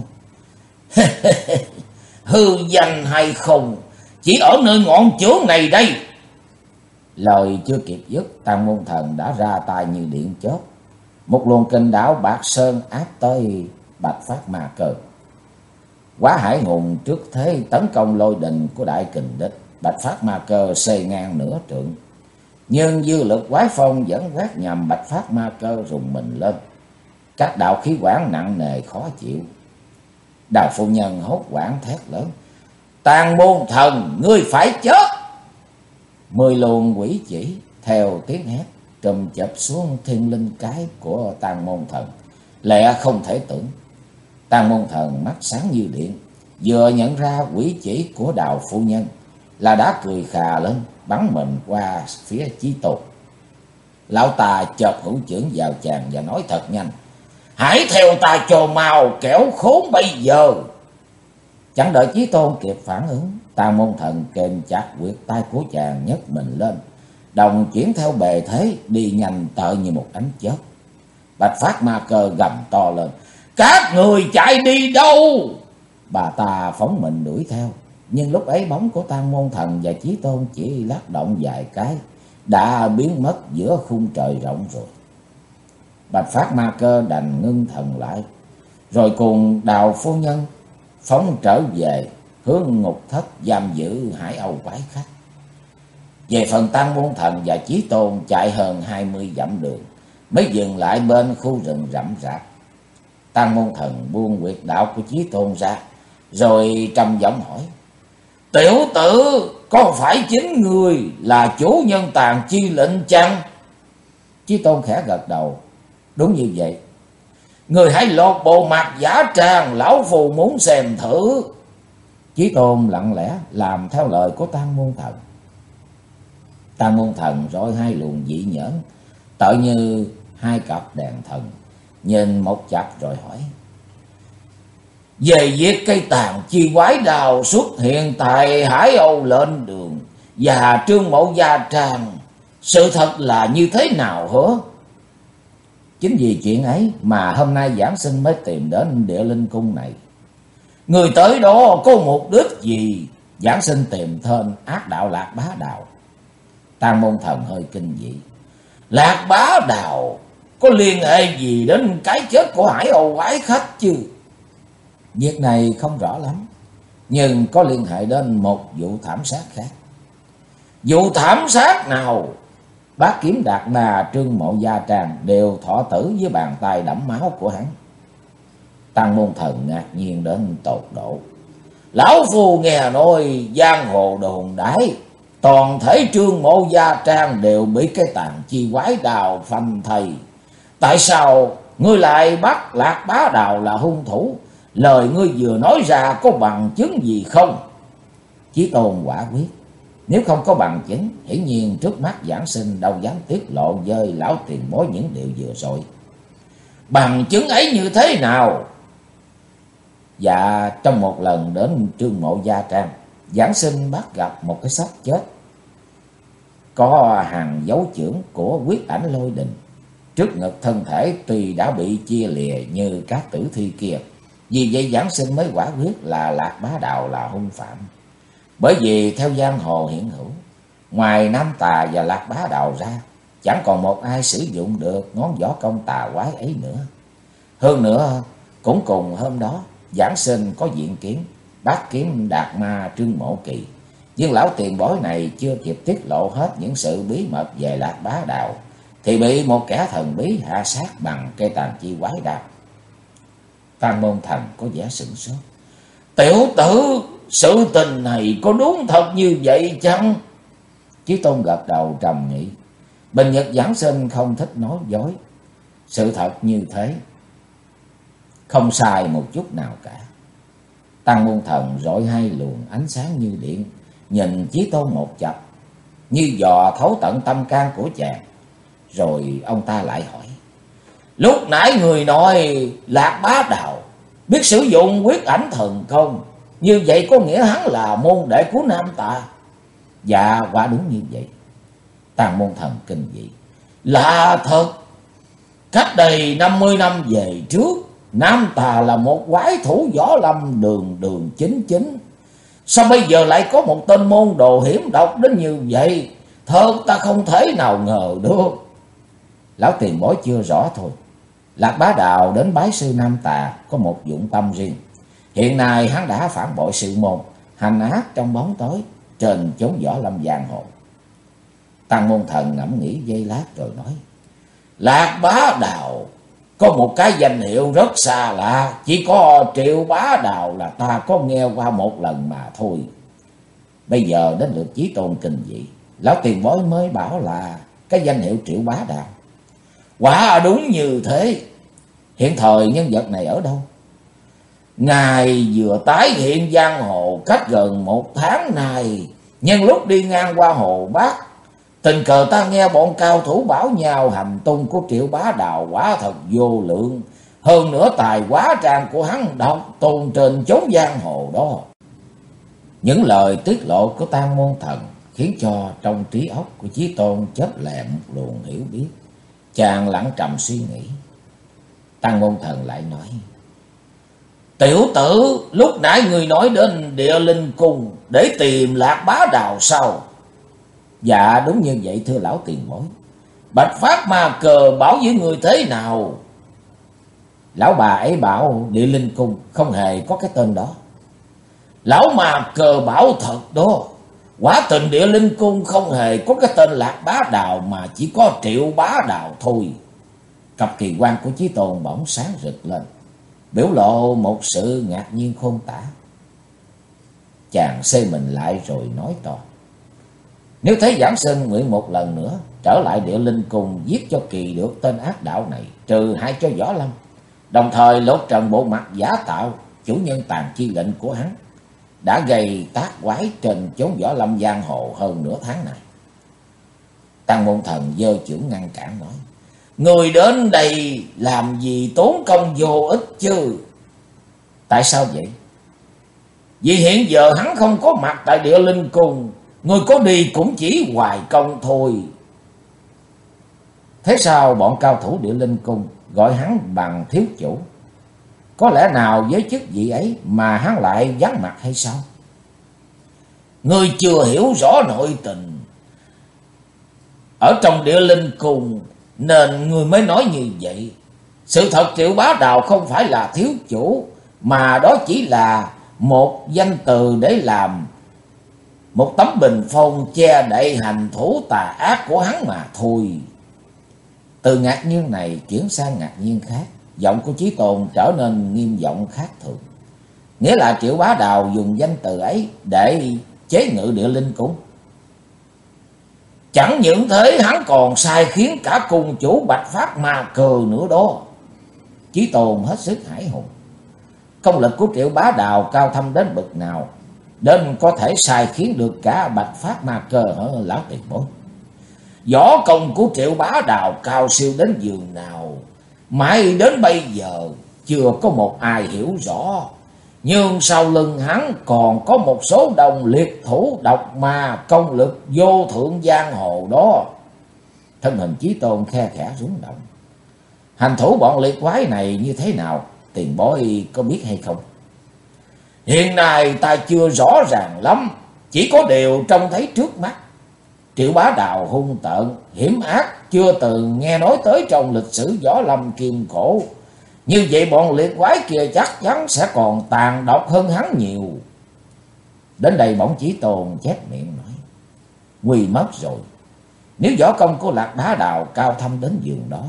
"Hư danh hay không, chỉ ở nơi ngọn chưởng này đây." Lời chưa kịp dứt, Tàn môn thần đã ra tay như điện chớp. Một luồng kình đảo Bạc Sơn áp tới Bạch Phát Ma Cơ. Quá hải hùng trước thế tấn công lôi đình của đại kình địch, Bạch Phát Ma Cơ xê ngang nửa trượng. Nhưng dư lực quái phong vẫn quét nhằm Bạch Phát Ma Cơ rùng mình lên. Các đạo khí quản nặng nề khó chịu. Đào phu nhân hốt hoảng thét lớn: "Tàn môn thần, ngươi phải chết!" 10 luồng quỷ chỉ theo tiếng hét trùm chập xuống thiên linh cái của Tàn môn thần, lẹ không thể tưởng. Tàn môn thần mắt sáng như điện, vừa nhận ra quỷ chỉ của Đào phu nhân là đã cười khà lên, bắn mình qua phía Chí Tôn. lão ta chợt hữu chưởng vào chàng và nói thật nhanh: hãy theo ta cho mau, kẻo khốn bây giờ. Chẳng đợi Chí Tôn kịp phản ứng, Tàn Môn Thần kềm chặt quyệt tay của chàng, nhấc mình lên, đồng chuyển theo bề thế, đi nhanh tợ như một ánh chớp. Bạch Phát Ma Cơ gầm to lên: các người chạy đi đâu? Bà ta phóng mình đuổi theo, nhưng lúc ấy bóng của Tàn Môn Thần và Chí Tôn chỉ lắc động vài cái đã biến mất giữa khung trời rộng rồi. Bạch Phát Ma Cơ đành ngưng thần lại, rồi cùng Đào phu nhân phóng trở về hướng ngục thất giam giữ Hải Âu quái khách. Về phần Tàn Môn Thần và Chí Tôn chạy hơn 20 dặm đường mới dừng lại bên khu rừng rậm rạp. Tàn Môn Thần buông quyệt đạo của Chí Tôn ra, rồi trầm giọng hỏi: tiểu tử, có phải chính người là chủ nhân Tàn Chi lệnh chăng? Chí Tôn khẽ gật đầu: đúng như vậy. Người hãy lột bộ mặt giả trang, lão phù muốn xem thử. Chí Tôn lặng lẽ làm theo lời của Tàn Môn Thần. Tàn Môn Thần rọi hai luồng dị nhẫn tựa như hai cặp đèn thần, nhìn một chặp rồi hỏi: về việc cây Tàn Chi quái đào xuất hiện tại Hải Âu lên đường và Trương Mộ Gia Trang, sự thật là như thế nào hả? Chính vì chuyện ấy mà hôm nay giảng sinh mới tìm đến Địa Linh Cung này. Người tới đó có mục đích gì? Giảng sinh tìm tên ác đạo Lạc Bá Đào. Tàn Môn Thần hơi kinh dị: Lạc Bá Đào có liên hệ gì đến cái chết của Hải Âu quái khách chứ? Việc này không rõ lắm, nhưng có liên hệ đến một vụ thảm sát khác. Vụ thảm sát nào? Bác Kiếm Đạt Ma, Trương Mộ Gia Trang đều thọ tử với bàn tay đẫm máu của hắn. Tàn Môn Thần ngạc nhiên đến tột độ: lão phu nghe nói giang hồ đồn đãi toàn thể Trương Mộ Gia Trang đều bị cái Tàn Chi quái đào phanh thây. Tại sao ngươi lại bắt Lạc Bá Đào là hung thủ? Lời ngươi vừa nói ra có bằng chứng gì không? Chí Tôn quả quyết: nếu không có bằng chứng, hiển nhiên trước mắt giảng sinh đâu dám tiết lộ với lão tiền bối những điều vừa rồi. Bằng chứng ấy như thế nào? Dạ, trong một lần đến Trương Mộ Gia Trang, giảng sinh bắt gặp một cái xác chết có hàng dấu chưởng của Quyết Ảnh Lôi Đình. Trước ngực thân thể tuy đã bị chia lìa như các tử thi kia, vì vậy giảng sinh mới quả quyết là Lạc Bá Đào là hung phạm. Bởi vì theo giang hồ hiện hữu, ngoài Nam Tà và Lạc Bá Đào ra, chẳng còn một ai sử dụng được ngón võ công tà quái ấy nữa. Hơn nữa, cũng cùng hôm đó, giảng sinh có diện kiến Bác Kiếm Đạt Ma Trương Mộ Kỳ, nhưng lão tiền bối này chưa kịp tiết lộ hết những sự bí mật về Lạc Bá Đào, thì bị một kẻ thần bí hạ sát bằng cây Tàn Chi quái đào. Tàn Môn Thần có vẻ sửng sốt: tiểu tử, sự tình này có đúng thật như vậy chăng? Chí Tôn gật đầu trầm nghĩ: bình nhật giảng sinh không thích nói dối, sự thật như thế, không sai một chút nào cả. Tàn Môn Thần rọi hai luồng ánh sáng như điện, nhìn Chí Tôn một chập, như dò thấu tận tâm can của chàng. Rồi ông ta lại hỏi: lúc nãy người nói Lạc Bá Đào biết sử dụng quyết ảnh thần công, như vậy có nghĩa hắn là môn đệ của Nam Tà? Dạ, quả đúng như vậy. Tàn Môn Thần kinh dị: lạ thật, cách đây 50 năm về trước, Nam Tà là một quái thủ võ lâm đường đường chính chính. Sao bây giờ lại có một tên môn đồ hiểm độc đến như vậy? Thật ta không thể nào ngờ được. Lão tiền bối chưa rõ thôi. Lạc Bá Đào đến bái sư Nam Tà có một dụng tâm riêng. Hiện nay hắn đã phản bội sư môn, hành ác trong bóng tối trên chốn võ lâm giang hồ. Tàn Môn Thần ngẫm nghĩ giây lát rồi nói: Lạc Bá Đào có một cái danh hiệu rất xa lạ, chỉ có Triệu Bá Đào là ta có nghe qua một lần mà thôi. Bây giờ đến lượt Chí Tôn kinh dị, lão tiền bối mới bảo là cái danh hiệu Triệu Bá Đào. Quả đúng như thế. Hiện thời nhân vật này ở đâu? Ngài vừa tái hiện giang hồ cách gần 1 tháng nay, nhân lúc đi ngang qua hồ Bắc Tình cờ ta nghe bọn cao thủ bảo nhau hành tung của Triệu Bá Đào quả thật vô lượng. Hơn nữa tài quá trang của hắn độc tôn trên chốn giang hồ đó. Những lời tiết lộ của Tang Môn Thần khiến cho trong trí óc của Chí Tôn chớp lẹ một luồng hiểu biết. Chàng lặng trầm suy nghĩ. Tang Môn Thần lại nói: Tiểu tử, lúc nãy người nói đến Địa Linh Cung để tìm Lạc Bá Đào sao? Dạ đúng như vậy thưa lão tiền bối. Bạch Phát Ma Cờ bảo với người thế nào? Lão bà ấy bảo Địa Linh Cung không hề có cái tên đó. Lão Ma Cờ bảo thật đó. Quả tình Địa Linh Cung không hề có cái tên Lạc Bá Đào, mà chỉ có Triệu Bá Đào thôi. Cặp kỳ quan của Chí Tôn bỗng sáng rực lên, biểu lộ một sự ngạc nhiên khôn tả. Chàng xây mình lại rồi nói to: Nếu thế Giảng Sinh nguyện một lần nữa trở lại Địa Linh Cung, giết cho kỳ được tên ác đạo này, trừ hại cho Võ Lâm, đồng thời lột trần bộ mặt giả tạo chủ nhân tàn chi lệnh của hắn đã gây tác quái trên chốn Võ Lâm giang hồ hơn nửa tháng này. Tang Môn Thần giơ chưởng ngăn cản nói: Người đến đây làm gì tốn công vô ích chứ? Tại sao vậy? Vì hiện giờ hắn không có mặt tại Địa Linh Cung, người có đi cũng chỉ hoài công thôi. Thế sao bọn cao thủ Địa Linh Cung gọi hắn bằng thiếu chủ? Có lẽ nào với chức vị ấy mà hắn lại vắng mặt hay sao? Người chưa hiểu rõ nội tình ở trong Địa Linh Cung nên người mới nói như vậy. Sự thật Triệu Bá Đào không phải là thiếu chủ, mà đó chỉ là một danh từ để làm một tấm bình phong che đậy hành thủ tà ác của hắn mà thôi. Từ ngạc nhiên này chuyển sang ngạc nhiên khác, giọng của Chí Tôn trở nên nghiêm giọng khác thường. Nghĩa là Triệu Bá Đào dùng danh từ ấy để chế ngự Địa Linh Cung. Chẳng những thế, hắn còn sai khiến cả cung chủ Bạch Phát Ma Cờ nữa đó. Chí Tôn hết sức hãi hùng. Công lực của Triệu Bá Đào cao thâm đến bậc nào đến có thể sai khiến được cả Bạch Phát Ma Cờ hả lão tiền bối? Võ công của Triệu Bá Đào cao siêu đến giường nào mãi đến bây giờ chưa có một ai hiểu rõ. Nhưng sau lưng hắn còn có một số đồng liệt thủ độc mà công lực vô thượng giang hồ đó. Thân hình Chí Tôn khe khẽ rung động. Hành thủ bọn liệt quái này như thế nào, tiền bối có biết hay không? Hiện nay ta chưa rõ ràng lắm, chỉ có điều trông thấy trước mắt. Triệu Bá Đào hung tợn, hiểm ác, chưa từng nghe nói tới trong lịch sử Võ Lâm kiên cổ. Như vậy bọn liệt quái kia chắc chắn sẽ còn tàn độc hơn hắn nhiều. Đến đây bỗng Chí Tôn chép miệng nói: Nguy mất rồi. Nếu võ công của Lạc Bá Đào cao thâm đến giường đó,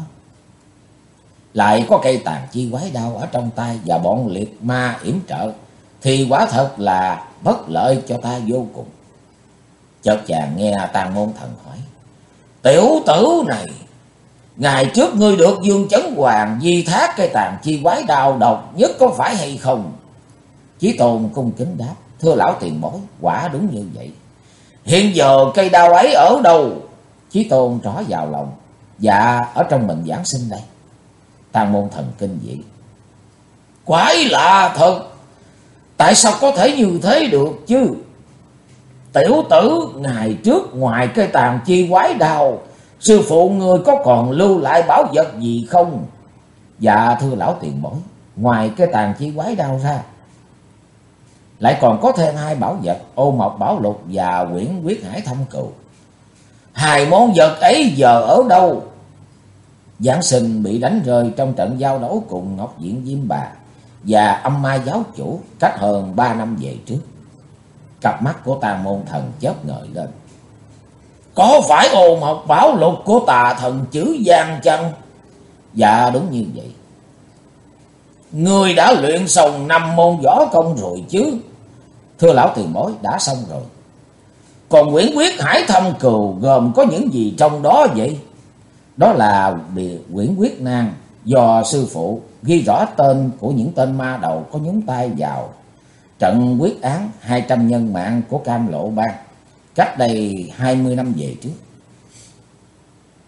lại có cây tàn chi quái đao ở trong tay và bọn liệt ma yểm trợ, thì quả thật là bất lợi cho ta vô cùng. Chợt chàng nghe Tang Môn Thần hỏi: Tiểu tử này, ngày trước ngươi được Dương Chấn Hoàng di thác cây tàn chi quái đao độc nhất có phải hay không? Chí Tôn cung kính đáp: Thưa lão tiền bối, quả đúng như vậy. Hiện giờ cây đao ấy ở đâu? Chí Tôn trỏ vào lòng: Dạ ở trong mình Giảng Sinh đây. Tang Môn Thần kinh dị: Quái lạ thật, tại sao có thể như thế được chứ? Tiểu tử, ngày trước ngoài cây tàn chi quái đao, sư phụ người có còn lưu lại bảo vật gì không? Dạ thưa lão tiền bối, ngoài cây tàn chi quái đao ra, lại còn có thêm 2 bảo vật, Ô Mộc Bảo Lục và Quyển Quyết Hải Thâm Cừu. 2 món vật ấy giờ ở đâu? Giảng Sinh bị đánh rơi trong trận giao đấu cùng Ngọc Diện Diêm Bà và Âm Ma giáo chủ cách hơn 3 năm về trước. Cặp mắt của Tang Môn Thần chớp ngời lên: Có phải Ô Mộc Bảo Lục của tà thần chữ Giang chăng? Dạ đúng như vậy. Ngươi đã luyện xong 5 môn võ công rồi chứ? Thưa lão tiền bối, đã xong rồi. Còn Quyển Quyết Hải Thâm Cừu gồm có những gì trong đó vậy? Đó là quyển quyết nan do sư phụ ghi rõ tên của những tên ma đầu có nhúng tay vào trận quyết án 200 nhân mạng của Cam Lộ Bang cách đây 20 năm về trước.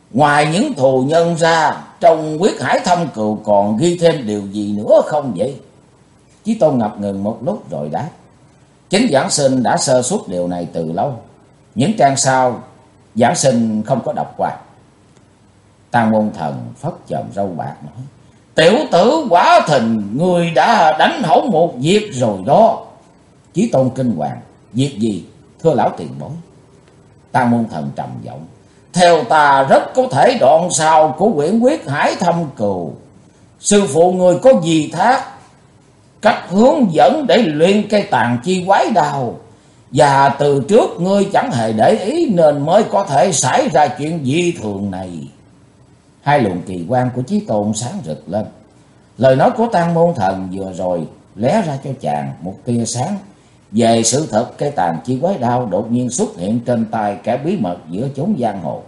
Ngoài những thù nhân ra, trong quyết hải thâm cừu còn ghi thêm điều gì nữa không vậy? Chí Tôn ngập ngừng một lúc rồi đáp. Chính giảng sinh đã sơ suất điều này từ lâu. Những trang sau giảng sinh không có đọc qua. Tang Môn Thần phất chòm râu bạc nói. Tiểu tử quả thình người đã đánh hỏng một việc rồi đó. Chí Tôn kinh hoàng. Việc gì thưa lão tiền bối? Tang Môn Thần trầm giọng. Theo ta rất có thể đoạn sau của quyển quyết hải thâm cừu, sư phụ người có gì thác cách hướng dẫn để luyện cây tàn chi quái đao, và từ trước ngươi chẳng hề để ý nên mới có thể xảy ra chuyện dị thường này. Hai luồng kỳ quan của Chí Tôn sáng rực lên. Lời nói của Tang Môn Thần vừa rồi lóe ra cho chàng một tia sáng về sự thật cây tàn chi quái đao đột nhiên xuất hiện trên tay kẻ bí mật giữa chốn giang hồ.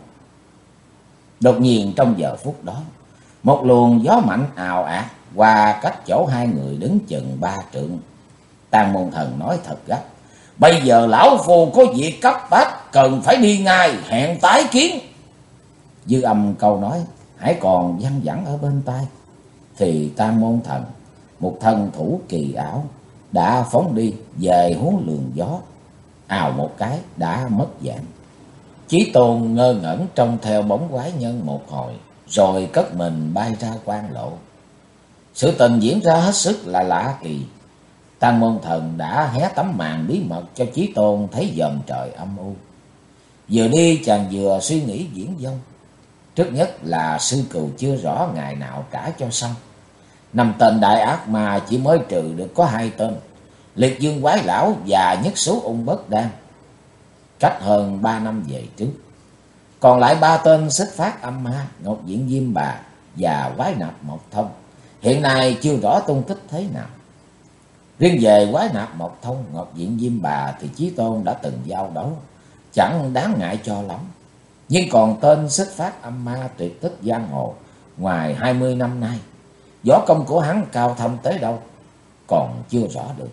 Đột nhiên trong giờ phút đó, một luồng gió mạnh ào ạt qua cách chỗ hai người đứng chừng 3 trượng. Tang Môn Thần nói thật gấp. Bây giờ lão phu có việc cấp bách cần phải đi ngay, hẹn tái kiến. Dư âm câu nói hãy còn văng vẳng ở bên tai, thì Tang Môn Thần, một thân thủ kỳ ảo, đã phóng đi về huống lường gió. Ào một cái đã mất dạng. Chí Tôn ngơ ngẩn trông theo bóng quái nhân một hồi, rồi cất mình bay ra quan lộ. Sự tình diễn ra hết sức là lạ kỳ. Tang Môn Thần đã hé tấm màn bí mật cho Chí Tôn thấy dòm trời âm u. Vừa đi chàng vừa suy nghĩ viển vông. Trước nhất là sư cừu chưa rõ ngày nào trả cho xong. 5 tên đại ác ma chỉ mới trừ được có 2 tên, Liệt Dương Quái Lão và Nhất Số Ung Bất Đan, cách hơn 3 năm về trước. Còn lại 3 tên Xích Phát Âm Ma, Ngọc Diện Diêm Bà và Quái Nạp Mộc Thông, hiện nay chưa rõ tung tích thế nào. Riêng về Quái Nạp Mộc Thông, Ngọc Diện Diêm Bà thì Chí Tôn đã từng giao đấu, chẳng đáng ngại cho lắm. Nhưng còn tên Xích Phát Âm Ma tuyệt tích giang hồ ngoài 20 năm nay, võ công của hắn cao thâm tới đâu còn chưa rõ được.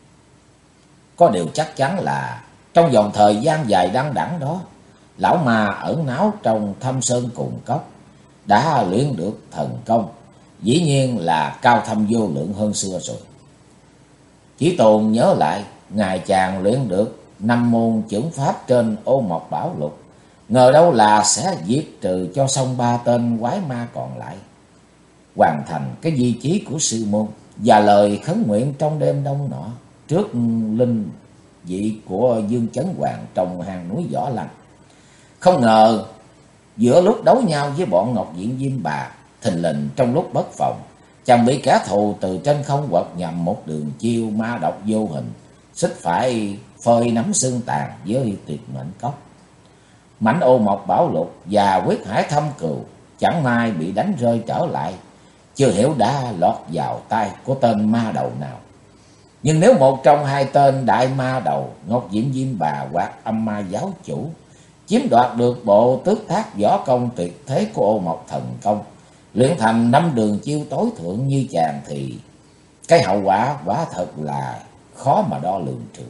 Có điều chắc chắn là trong vòng thời gian dài đăng đẵng đó, lão ma ẩn náu trong Thâm Sơn Cùng Cốc đã luyện được thần công, dĩ nhiên là cao thâm vô lượng hơn xưa rồi. Chí Tôn nhớ lại ngài chàng luyện được 5 môn chưởng pháp trên Ô Mộc Bảo Lục, ngờ đâu là sẽ diệt trừ cho xong 3 tên quái ma còn lại, hoàn thành cái di chí của sư môn và lời khấn nguyện trong đêm đông nọ trước linh vị của Dương Chấn Hoàng trong hang núi Võ Lăng. Không ngờ giữa lúc đấu nhau với bọn Ngọc Diện Diêm Bà, thình lình trong lúc bất phòng, chàng bị kẻ thù từ trên không quật nhầm một đường chiêu ma độc vô hình, xích phải phơi nắm xương tàn với tuyệt mệnh cốc. Mảnh Ô Mộc Bảo Lục và quyết hải thâm cừu chẳng may bị đánh rơi trở lại, chưa hiểu đã lọt vào tay của tên ma đầu nào. Nhưng nếu một trong 2 tên đại ma đầu Ngọc Diện Diêm Bà hoặc Âm Ma giáo chủ chiếm đoạt được bộ tước thác võ công tuyệt thế của Ô Mộc thần công, luyện thành 5 đường chiêu tối thượng như chàng, thì cái hậu quả quả thật là khó mà đo lường được.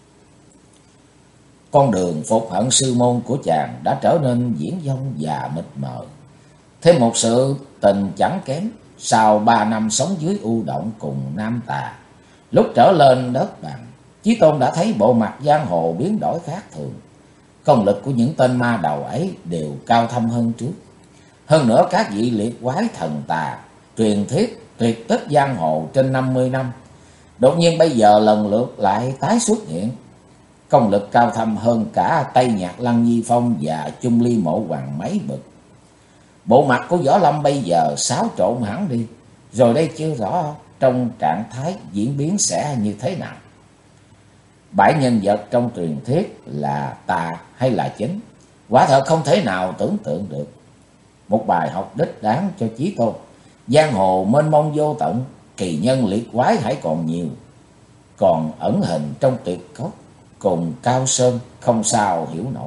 Con đường phục hận sư môn của chàng đã trở nên viển vông và mịt mờ. Thêm một sự tình chẳng kém, sau 3 năm sống dưới u động cùng Nam Tà, lúc trở lên đất bằng, Chí Tôn đã thấy bộ mặt giang hồ biến đổi khác thường. Công lực của những tên ma đầu ấy đều cao thâm hơn trước. Hơn nữa các vị liệt quái thần tà truyền thuyết tuyệt tích giang hồ trên 50 năm, đột nhiên bây giờ lần lượt lại tái xuất hiện. Công lực cao thâm hơn cả Tây Nhạc Lăng Nhi Phong và Chung Ly Mộ Hoàng mấy bậc. Bộ mặt của Võ Lâm bây giờ xáo trộn hẳn đi, rồi đây chưa rõ trong trạng thái diễn biến sẽ như thế nào. 7 nhân vật trong truyền thuyết là tà hay là chính, quả thật không thể nào tưởng tượng được. Một bài học đích đáng cho Chí Tôn. Giang hồ mênh mông vô tận, kỳ nhân liệt quái hãy còn nhiều, còn ẩn hình trong tuyệt cốc cùng Cao Sơn không sao hiểu nổi.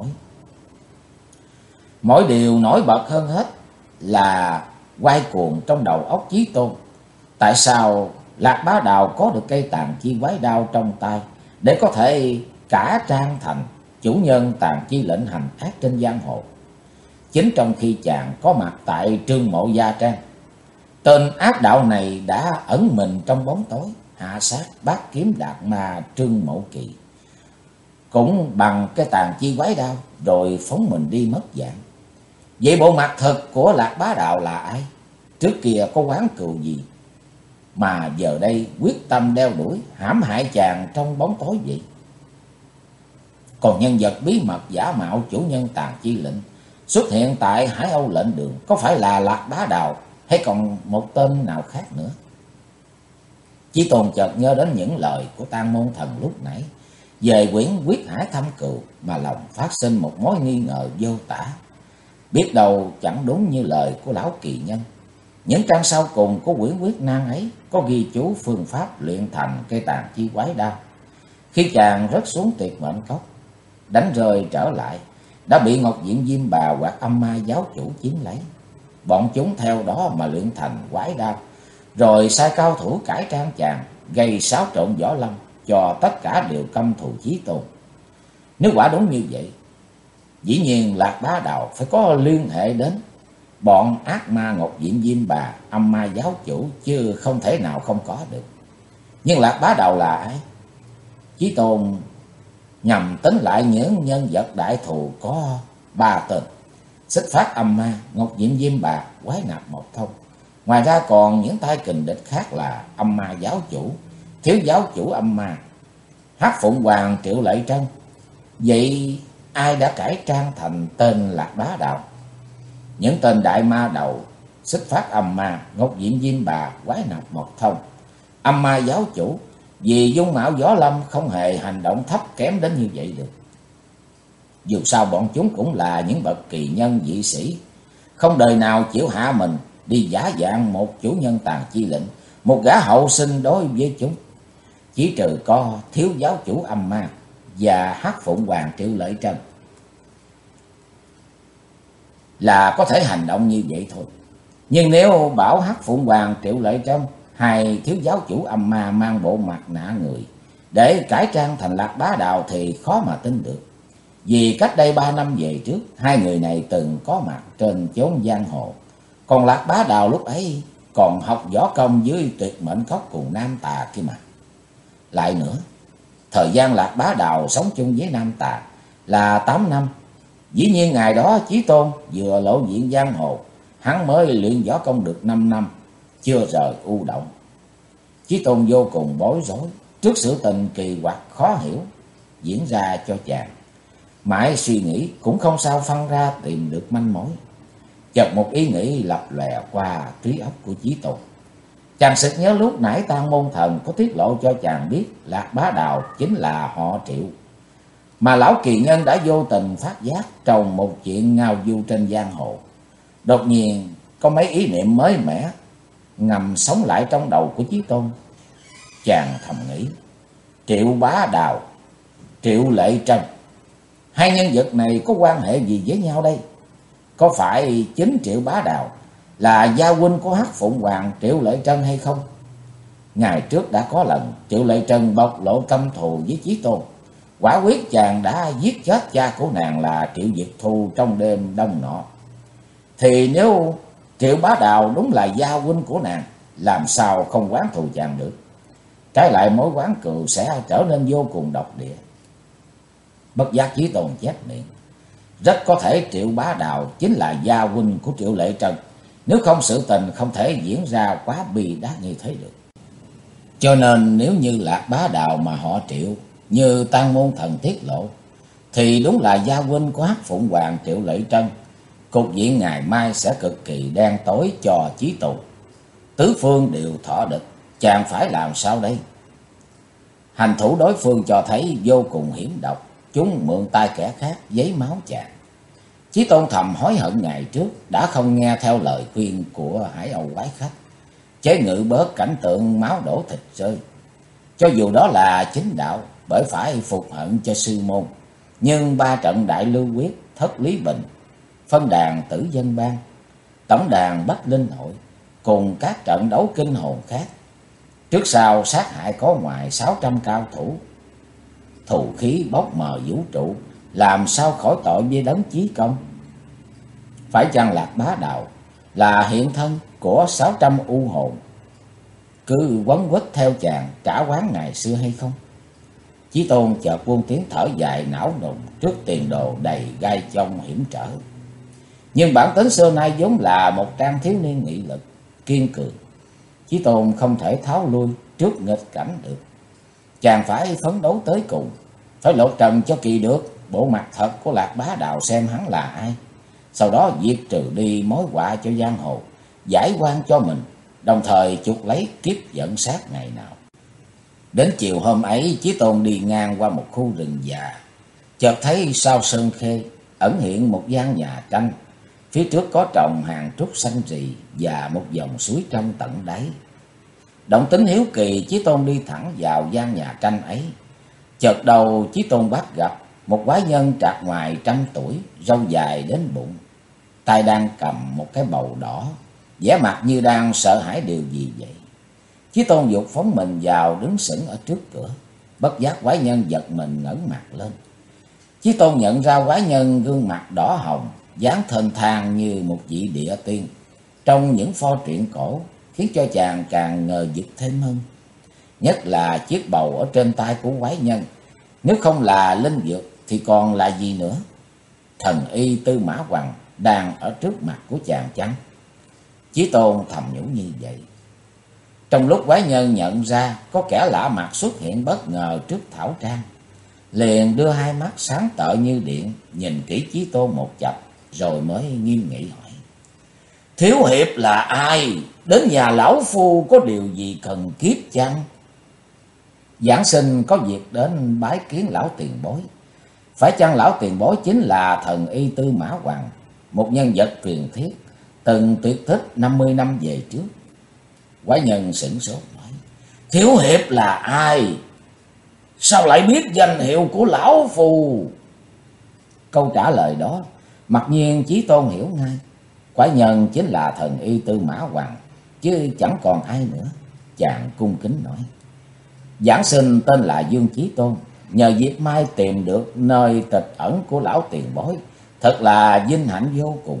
Mỗi điều nổi bật hơn hết là quay cuồng trong đầu óc Chí Tôn. Tại sao Lạc Bá Đào có được cây tàn chi quái đao trong tay để có thể cả trang thành chủ nhân tàn chi lệnh hành ác trên giang hồ? chính trong khi chàng có mặt tại Trương Mộ Gia Trang. Tên ác đạo này đã ẩn mình trong bóng tối, hạ sát bát kiếm đạt ma Trương Mộ Kỳ, cũng bằng cái tàn chi quái đao, rồi phóng mình đi mất dạng. Vậy bộ mặt thật của Lạc Bá Đạo là ai? Trước kia có oán cừu gì mà giờ đây quyết tâm đeo đuổi hãm hại chàng trong bóng tối vậy? Còn nhân vật bí mật giả mạo chủ nhân Tàn Chi lệnh xuất hiện tại Hải Âu lệnh đường, có phải là Lạc Bá Đạo hay còn một tên nào khác nữa? Chí Tôn chợt nhớ đến những lời của Tang Môn Thần lúc nãy về quyển Quyết Hải Thâm Cừu, mà lòng phát sinh một mối nghi ngờ vô tả. Biết đâu chẳng đúng như lời của lão kỳ nhân. Những trang sau cùng của quyển Quyết Nan ấy có ghi chú phương pháp luyện thành cây tàn chi quái đao. Khi chàng rớt xuống tuyệt mệnh cốc, đánh rơi trở lại, đã bị Ngọc Diện Diêm Bà hoặc Âm Ma giáo chủ chiếm lấy. Bọn chúng theo đó mà luyện thành quái đao, rồi sai cao thủ cải trang chàng, gây xáo trộn võ lâm, cho tất cả đều căm thù Chí Tôn. Nếu quả đúng như vậy, dĩ nhiên Lạc Bá Đạo phải có liên hệ đến bọn ác ma Ngọc Diện Diêm Bà, Âm Ma giáo chủ, chứ không thể nào không có được. Nhưng Lạc Bá Đạo là ai? Chí Tôn nhằm tính lại những nhân vật đại thù có 3 tên: Xích Phát Âm Ma, Ngọc Diện Diêm Bà, Quái Nạp Mộc Thông. Ngoài ra còn những tay kình địch khác là Âm Ma giáo chủ, Thiếu giáo chủ Âm Ma, Hắc Phụng Hoàng, Triệu Lệ Trân. Vậy ai đã cải trang thành tên Lạc Bá Đạo? Những tên đại ma đầu Xích Phát Âm Ma, Ngọc Diện Diêm Bà, Quái Nạp Mộc Thông, Âm Ma giáo chủ, vì dung mạo võ lâm không hề hành động thấp kém đến như vậy được. Dù sao bọn chúng cũng là những bậc kỳ nhân dị sĩ, không đời nào chịu hạ mình đi giả dạng một chủ nhân Tàn Chi lệnh, một gã hậu sinh đối với chúng. Chỉ trừ có Thiếu giáo chủ Âm Ma và Hắc Phụng Hoàng, Triệu Lệ Trân là có thể hành động như vậy thôi. Nhưng nếu bảo Hắc Phụng Hoàng, Triệu Lệ Trân hay Thiếu giáo chủ Âm Ma mang bộ mặt nạ người để cải trang thành Lạc Bá Đạo thì khó mà tin được. Vì cách đây 3 năm về trước, hai người này từng có mặt trên chốn giang hồ. Còn Lạc Bá Đạo lúc ấy còn học võ công dưới Tuyệt Mệnh Cốc cùng Nam Tà kia mà. Lại nữa, thời gian Lạc Bá Đạo sống chung với Nam Tà là 8 năm. Dĩ nhiên ngày đó Chí Tôn vừa lộ diện giang hồ, hắn mới luyện võ công được 5 năm, chưa rời U Động. Chí Tôn vô cùng bối rối trước sự tình kỳ quặc khó hiểu diễn ra cho chàng. Mãi suy nghĩ cũng không sao phân ra tìm được manh mối. Chợt một ý nghĩ lập lòe qua trí óc của Chí Tôn. Chàng sực nhớ lúc nãy Tang Môn Thần có tiết lộ cho chàng biết Lạc Bá Đạo chính là họ Triệu, mà lão kỳ nhân đã vô tình phát giác trong một chuyện ngao du trên giang hồ. Đột nhiên có mấy ý niệm mới mẻ ngầm sống lại trong đầu của Chí Tôn. Chàng thầm nghĩ, Triệu Bá Đạo, Triệu Lệ Trân, hai nhân vật này có quan hệ gì với nhau đây? Có phải chính Triệu Bá Đạo là gia huynh của Hắc Phụng Hoàng, Triệu Lệ Trân hay không? Ngày trước đã có lần Triệu Lệ Trân bộc lộ căm thù với Chí Tôn, quả quyết chàng đã giết chết cha của nàng là Triệu Diệt Thu trong đêm đông nọ. Thì nếu Triệu Bá Đạo đúng là gia huynh của nàng, làm sao không oán thù chàng được? Trái lại mối oán cừu sẽ trở nên vô cùng độc địa. Bất giác Chí Tôn chép miệng, rất có thể Triệu Bá Đạo chính là gia huynh của Triệu Lệ Trân, nếu không sự tình không thể diễn ra quá bi đát như thế được. Cho nên nếu như Lạc Bá Đạo mà họ Triệu như Tang Môn Thần tiết lộ, thì đúng là gia huynh của Hắc Phụng Hoàng, Triệu Lệ Trân. Cục diện ngày mai sẽ cực kỳ đen tối cho Chí Tôn. Tứ phương đều thọ địch, chàng phải làm sao đây? Hành thủ đối phương cho thấy vô cùng hiểm độc, chúng mượn tay kẻ khác giấy máu chàng. Chí Tôn thầm hối hận ngày trước đã không nghe theo lời khuyên của Hải Âu quái khách, chế ngự bớt cảnh tượng máu đổ thịt rơi. Cho dù đó là chính đạo, bởi phải phục hận cho sư môn, nhưng 3 trận Đại Lưu Quyết, Thất Lý Bình, phân đàn Tử Dân Bang, tổng đàn Bách Linh Hội cùng các trận đấu kinh hồn khác, trước sau sát hại có ngoài 600 cao thủ, thù khí bốc mờ vũ trụ, làm sao khỏi tội với đấng chí công. Phải chăng Lạc Bá Đạo là hiện thân của 600 u hồn cứ quấn quýt theo chàng trả quán ngày xưa hay không? Chí Tôn chợt buông tiếng thở dài não nùng trước tiền đồ đầy gai chông hiểm trở. Nhưng bản tính xưa nay vốn là một trang thiếu niên nghị lực, kiên cường. Chí Tôn không thể tháo lui trước nghịch cảnh được. Chàng phải phấn đấu tới cùng, phải lột trần cho kỳ được bộ mặt thật của Lạc Bá Đạo xem hắn là ai. Sau đó diệt trừ đi mối họa cho giang hồ, giải oan cho mình, đồng thời chuộc lấy kiếp dẫn sát ngày nào. Đến chiều hôm ấy, Chí Tôn đi ngang qua một khu rừng già, chợt thấy sau sơn khê ẩn hiện một gian nhà tranh. Phía trước có trồng hàng trúc xanh rì và một dòng suối trong tận đáy. Động tính hiếu kỳ, Chí Tôn đi thẳng vào gian nhà tranh ấy. Chợt đầu Chí Tôn bắt gặp một quái nhân trạc ngoài 100 tuổi, râu dài đến bụng, tay đang cầm một cái bầu đỏ, vẻ mặt như đang sợ hãi điều gì vậy. Chí Tôn dục phóng mình vào đứng sững ở trước cửa. Bất giác quái nhân giật mình ngẩng mặt lên. Chí Tôn nhận ra quái nhân gương mặt đỏ hồng, dáng thênh thang như một vị địa tiên trong những pho truyện cổ, khiến cho chàng càng ngờ vực thêm hơn. Nhất là chiếc bầu ở trên tay của quái nhân, nếu không là linh dược thì còn là gì nữa? Thần y Tư Mã Hoằng đang ở trước mặt của chàng chăng? Chí Tôn thầm nhủ như vậy. Trong lúc quái nhân nhận ra có kẻ lạ mặt xuất hiện bất ngờ trước thảo trang, liền đưa hai mắt sáng tợ như điện nhìn kỹ Chí Tôn một chập, rồi mới nghiêm nghị hỏi: Thiếu hiệp là ai? Đến nhà lão phu có điều gì cần kiếp chăng? Giảng sinh có việc đến bái kiến lão tiền bối. Phải chăng lão tiền bối chính là thần y Tư Mã Hoằng, một nhân vật truyền thuyết từng tuyệt tích 50 năm về trước? Quái nhân sửng sốt nói: Thiếu hiệp là ai? Sao lại biết danh hiệu của lão phu? Câu trả lời đó mặc nhiên Chí Tôn hiểu ngay. Quái nhân chính là thần y Tư Mã Hoằng, chứ chẳng còn ai nữa. Chàng cung kính nói: Giảng sinh tên là Dương Chí Tôn, nhờ dịp mai tìm được nơi tịch ẩn của lão tiền bối, thật là vinh hạnh vô cùng.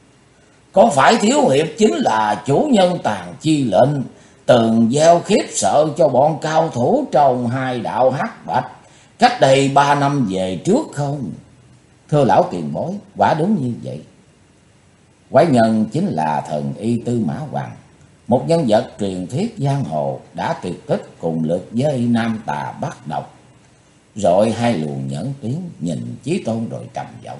Có phải thiếu hiệp chính là chủ nhân Tàn Chi lệnh, từng gieo khiếp sợ cho bọn cao thủ trong hai đạo hắc bạch cách đây 3 năm về trước không? Thưa lão tiền bối, quả đúng như vậy. Quái nhân chính là thần y Tư Mã Hoằng, một nhân vật truyền thuyết giang hồ đã tuyệt tích cùng lực với Nam Tà Bắc Độc. Rồi hai luồng nhẫn tiếng nhìn Chí Tôn rồi trầm giọng: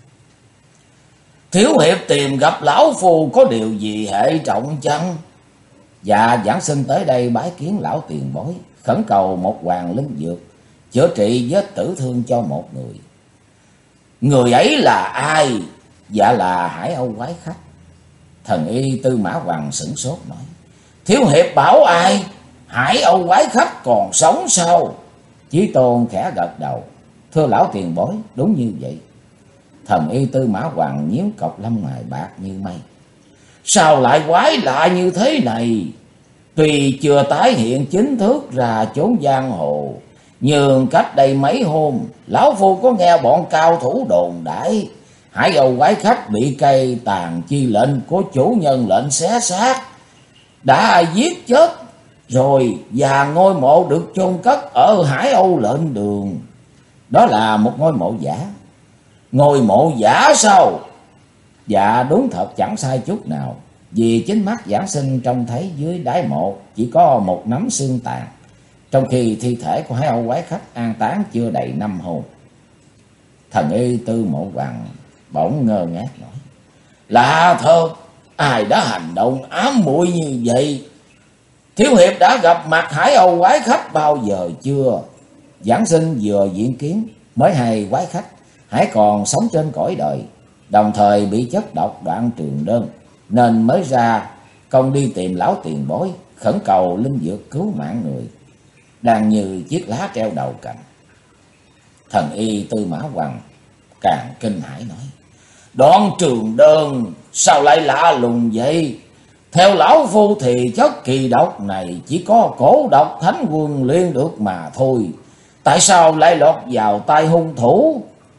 Thiếu hiệp tìm gặp lão phu có điều gì hệ trọng chăng? Dạ, giảng sinh tới đây bái kiến lão tiền bối, khẩn cầu một hoàng linh dược chữa trị vết tử thương cho một người. Người ấy là ai? Dạ là Hải Âu quái khách. Thần y Tư Mã Hoằng sửng sốt nói: Thiếu hiệp bảo ai? Hải Âu quái khách còn sống sao? Chí Tôn khẽ gật đầu: Thưa lão tiền bối, đúng như vậy. Thần y Tư Mã Hoằng nhíu cọc lông mày bạc như mây: Sao lại quái lạ như thế này? Tuy chưa tái hiện chính thức ra chốn giang hồ, nhưng cách đây mấy hôm, lão phu có nghe bọn cao thủ đồn đãi Hải Âu quái khách bị cây Tàn Chi lệnh của chủ nhân lệnh xé xác đã giết chết rồi, và ngôi mộ được chôn cất ở Hải Âu lệnh đường. Đó là một ngôi mộ giả. Ngôi mộ giả sao? Dạ đúng thật chẳng sai chút nào, vì chính mắt giảng sinh trông thấy dưới đáy mộ chỉ có một nắm xương tàn, trong khi thi thể của Hải Âu quái khách an táng chưa đầy 5 hôm. Thần y Tư Mã Hoằng bỗng ngơ ngác nói: Lạ thật, ai đã hành động ám muội như vậy? Thiếu hiệp đã gặp mặt Hải Âu quái khách bao giờ chưa? Giảng sinh vừa diễn kiến mới hay quái khách hãy còn sống trên cõi đời, đồng thời bị chất độc đoạn trường đơn, nên mới ra công đi tìm lão tiền bối, khẩn cầu linh dược cứu mạng người, đang như chiếc lá treo đầu cành. Thần y Tư Mã Hoằng càng kinh hãi nói: Đoạn trường đơn sao lại lạ lùng vậy? Theo lão phu thì chất kỳ độc này chỉ có cổ độc Thánh Quân luyện được mà thôi, tại sao lại lọt vào tay hung thủ?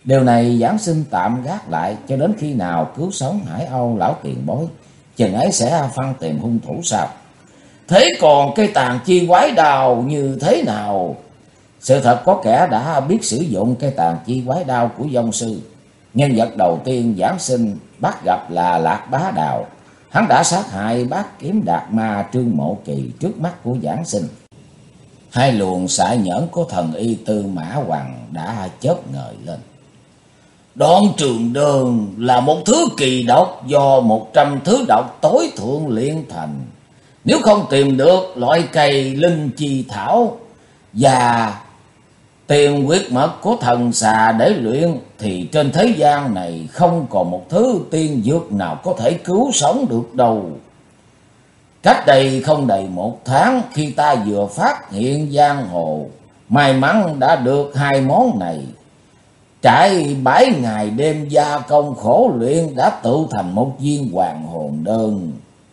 Điều này giảng sinh tạm gác lại cho đến khi nào cứu sống Hải Âu lão tiền bối, chừng ấy sẽ phân tìm hung thủ sao. Thế còn cây tàn chi quái đao như thế nào? Sự thật có kẻ đã biết sử dụng cây tàn chi quái đao của Vong Sư. Nhân vật đầu tiên giảng sinh bắt gặp là Lạc Bá Đào. Hắn đã sát hại bác kiếm đạt ma Trương Mộ Kỳ trước mắt của giảng sinh. Hai luồng xạ nhẫn của thần y Tư Mã Hoàng đã chớp ngời lên. Đoạn trường đơn là một thứ kỳ độc do 100 thứ độc tối thượng luyện thành. Nếu không tìm được loại cây linh chi thảo và tiền huyết mật của thần xà để luyện thì trên thế gian này không còn một thứ tiên dược nào có thể cứu sống được đâu. Cách đây không đầy 1 tháng, khi ta vừa phát hiện giang hồ, may mắn đã được 2 món này. Trải 7 ngày đêm gia công khổ luyện đã tự thành một viên hoàng hồn đơn.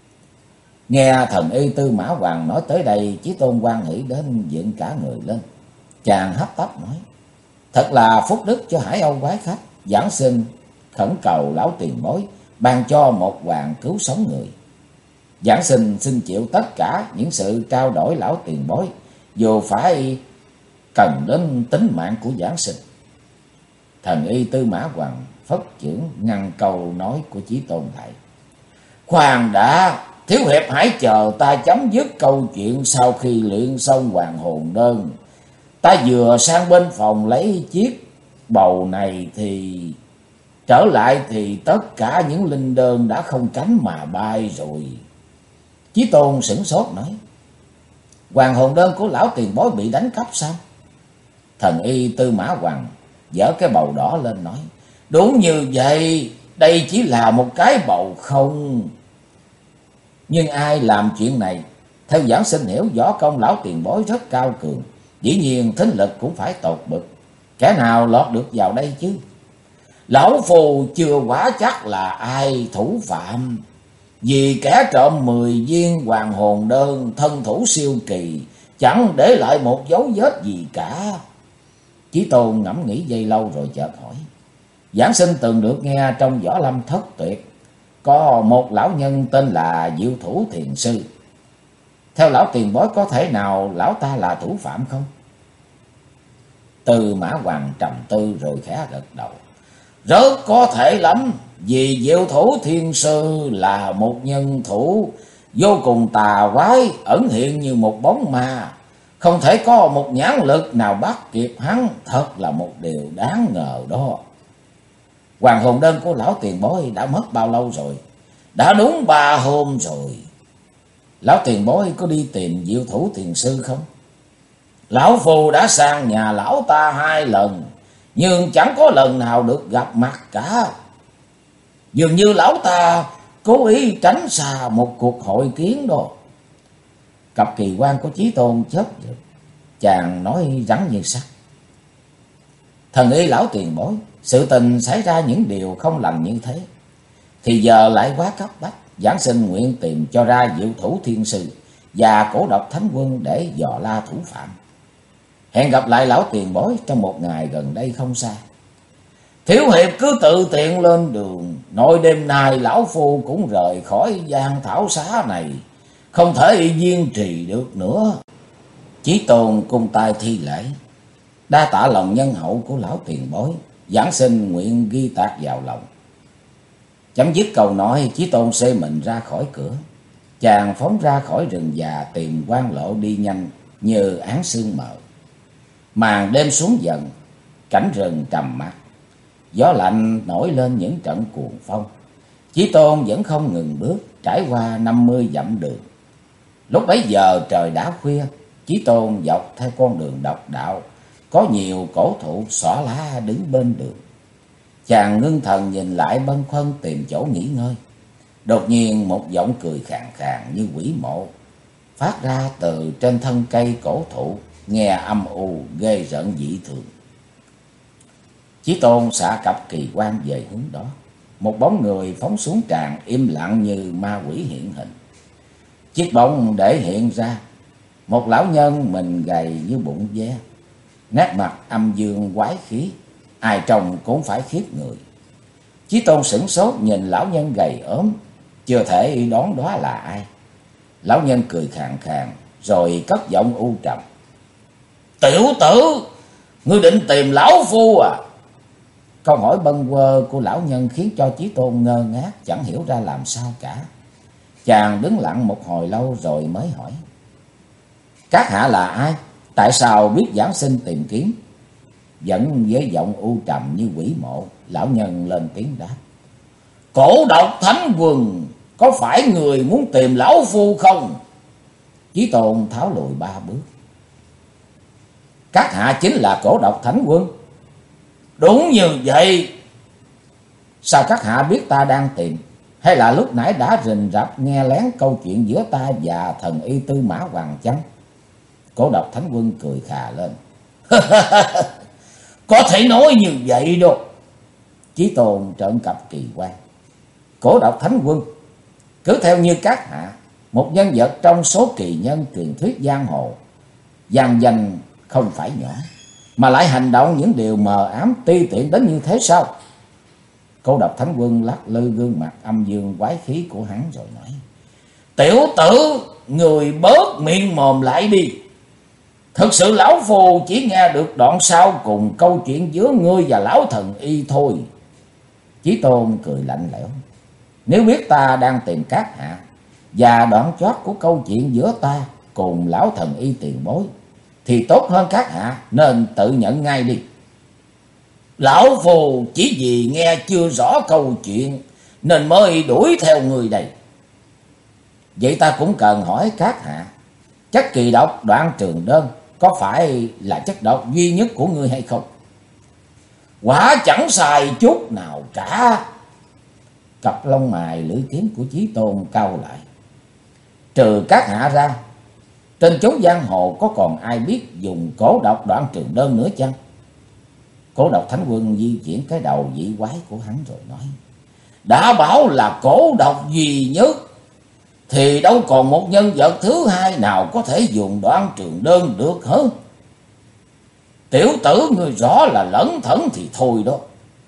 Nghe thần y Tư Mã Hoàng nói tới đây, Chí Tôn hoan hỷ đến dựng cả người lên. Chàng hấp tấp nói: thật là phúc đức cho Hải Âu quái khách. Giảng sinh khẩn cầu lão tiền bối ban cho một hoàng cứu sống người. Giảng sinh xin chịu tất cả những sự trao đổi lão tiền bối, dù phải cần đến tính mạng của giảng sinh. Thần y Tư Mã Hoàng phất chưởng ngăn câu nói của Chí Tôn lại. Khoan đã, thiếu hiệp hãy chờ ta chấm dứt câu chuyện. Sau khi luyện xong hoàng hồn đơn, ta vừa sang bên phòng lấy chiếc bầu này thì trở lại thì tất cả những linh đơn đã không cánh mà bay rồi. Chí Tôn sửng sốt nói: hoàng hồn đơn của lão tiền bối bị đánh cắp sao? Thần y Tư Mã Hoàng giở cái bầu đỏ lên nói: đúng như vậy, đây chỉ là một cái bầu không. Nhưng ai làm chuyện này? Theo giảng sinh hiểu võ công lão tiền bối rất cao cường, dĩ nhiên thính lực cũng phải tột bực. Kẻ nào lọt được vào đây chứ? Lão phù chưa quả chắc là ai thủ phạm, vì kẻ trộm 10 viên hoàng hồn đơn thân thủ siêu kỳ, chẳng để lại một dấu vết gì cả. Chí Tôn ngẫm nghĩ giây lâu rồi chợt hỏi: giảng sinh từng được nghe trong võ lâm thất tuyệt có một lão nhân tên là Diệu Thủ Thiền Sư. Theo lão tiền bối, có thể nào lão ta là thủ phạm không? Tư Mã Hoàng trầm tư rồi khẽ gật đầu: rất có thể lắm, vì Diệu Thủ Thiền Sư là một nhân thủ vô cùng tà quái, ẩn hiện như một bóng ma. Không thể có một nhãn lực nào bắt kịp hắn, thật là một điều đáng ngờ đó. Hoàng hồn đơn của lão tiền bối đã mất bao lâu rồi? Đã đúng 3 hôm rồi. Lão tiền bối có đi tìm Diệu Thủ Thiền Sư không? Lão phù đã sang nhà lão ta 2 lần, nhưng chẳng có lần nào được gặp mặt cả. Dường như lão ta cố ý tránh xa một cuộc hội kiến đó. Cặp kỳ quan của Chí Tôn chớp giật, chàng nói rắn như sắt: thần y lão tiền bối, sự tình xảy ra những điều không lành như thế thì giờ lại quá cấp bách. Giảng sinh nguyện tìm cho ra Diệu Thủ Thiên Sư và Cổ Độc Thánh Quân để dò la thủ phạm. Hẹn gặp lại lão tiền bối trong một ngày gần đây không xa. Thiếu hiệp cứ tự tiện lên đường, nội đêm nay lão phu cũng rời khỏi gian thảo xá này, không thể duy trì được nữa. Chí Tôn cung tay thi lễ: đa tạ lòng nhân hậu của lão tiền bối, giảng sinh nguyện ghi tạc vào lòng. Chấm dứt câu nói, Chí Tôn xê mình ra khỏi cửa. Chàng phóng ra khỏi rừng già tìm quan lộ đi nhanh như áng sương mờ. Màn đêm xuống dần, cảnh rừng trầm mặc, gió lạnh nổi lên những trận cuồng phong. Chí Tôn vẫn không ngừng bước, trải qua 50 dặm đường. Lúc bấy giờ trời đã khuya, Chí Tôn dọc theo con đường độc đạo, có nhiều cổ thụ xõa lá đứng bên đường. Chàng ngưng thần nhìn lại bâng khuâng tìm chỗ nghỉ ngơi. Đột nhiên một giọng cười khàn khàn như quỷ mộ phát ra từ trên thân cây cổ thụ, nghe âm u ghê rợn dị thường. Chí Tôn xạ cặp kỳ quan về hướng đó. Một bóng người phóng xuống tràn, im lặng như ma quỷ hiện hình. Chiếc bóng để hiện ra một lão nhân mình gầy như bụng ve, nét mặt âm dương quái khí, ai trông cũng phải khiếp người. Chí Tôn sửng sốt nhìn lão nhân gầy ốm, chưa thể đoán đó là ai. Lão nhân cười khàn khàn rồi cất giọng u trầm: "Tiểu tử, ngươi định tìm lão phu à?" Câu hỏi bâng quơ của lão nhân khiến cho Chí Tôn ngơ ngác, chẳng hiểu ra làm sao cả. Chàng đứng lặng một hồi lâu rồi mới hỏi: "Các hạ là ai? Tại sao biết giảng sinh tìm kiếm?" Vẫn với giọng u trầm như quỷ mộ, lão nhân lên tiếng đáp: "Cổ độc Thánh Quân, có phải người muốn tìm lão phu không?" Chí Tôn tháo lùi 3 bước: "Các hạ chính là Cổ độc Thánh Quân?" "Đúng như vậy." "Sao các hạ biết ta đang tìm? Hay là lúc nãy đã rình rập nghe lén câu chuyện giữa ta và thần y Tư Mã Hoàng chăng?" Cổ độc Thánh Quân cười khà lên: "Có thể nói như vậy đâu." Chí Tôn trợn cặp kỳ quan: "Cổ độc Thánh Quân, cứ theo như các hạ, một nhân vật trong số kỳ nhân truyền thuyết giang hồ, vang danh không phải nhỏ, mà lại hành động những điều mờ ám ti tiện đến như thế sao?" Cổ độc Thánh Quân lắc lư gương mặt âm dương quái khí của hắn rồi nói: "Tiểu tử, người bớt miệng mồm lại đi. Thực sự lão phu chỉ nghe được đoạn sau cùng câu chuyện giữa ngươi và lão thần y thôi." Chí Tôn cười lạnh lẽo: "Nếu biết ta đang tìm các hạ và đoạn chót của câu chuyện giữa ta cùng lão thần y tiền bối, thì tốt hơn các hạ nên tự nhận ngay đi. Lão phù chỉ vì nghe chưa rõ câu chuyện nên mới đuổi theo người đây. Vậy ta cũng cần hỏi các hạ, chất kỳ độc Đoạn Trường Đơn có phải là chất độc duy nhất của ngươi hay không?" "Quả chẳng sai chút nào cả." Cặp lông mày lưỡi kiếm của Chí Tôn cau lại: "Trừ các hạ ra, trên chốn giang hồ có còn ai biết dùng cổ độc Đoạn Trường Đơn nữa chăng?" Cổ độc Thánh Quân di chuyển cái đầu dị quái của hắn rồi nói: "Đã bảo là cổ độc duy nhất thì đâu còn một nhân vật thứ hai nào có thể dùng Đoạn Trường Đơn được hả? Tiểu tử người rõ là lẩn thẩn thì thôi đó.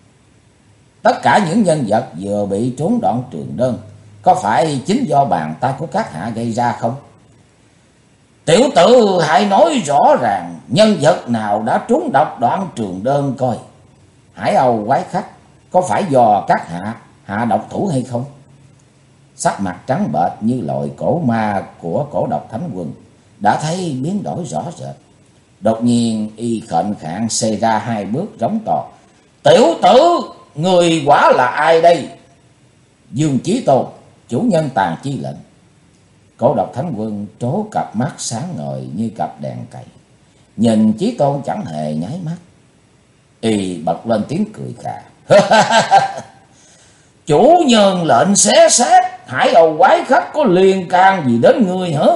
Tất cả những nhân vật vừa bị trúng Đoạn Trường Đơn có phải chính do bàn tay của các hạ gây ra không? Tiểu tử hãy nói rõ ràng nhân vật nào đã trúng độc Đoạn Trường Đơn coi. Hải Âu quái khách có phải do các hạ hạ độc thủ hay không?" Sắc mặt trắng bệch như loại cổ ma của Cổ độc Thánh Quân đã thấy biến đổi rõ rệt. Đột nhiên y khệnh khạng xê ra 2 bước rống to: "Tiểu tử, người quả là ai đây?" "Dương Chí Tôn, chủ nhân Tàn Chi lệnh." Cổ độc Thánh Quân trố cặp mắt sáng ngời như cặp đèn cầy, nhìn Chí Tôn chẳng hề nháy mắt. Y bật lên tiếng cười khà: "Chủ nhân lệnh xé xác Hải Âu quái khách có liên can gì đến ngươi hả?"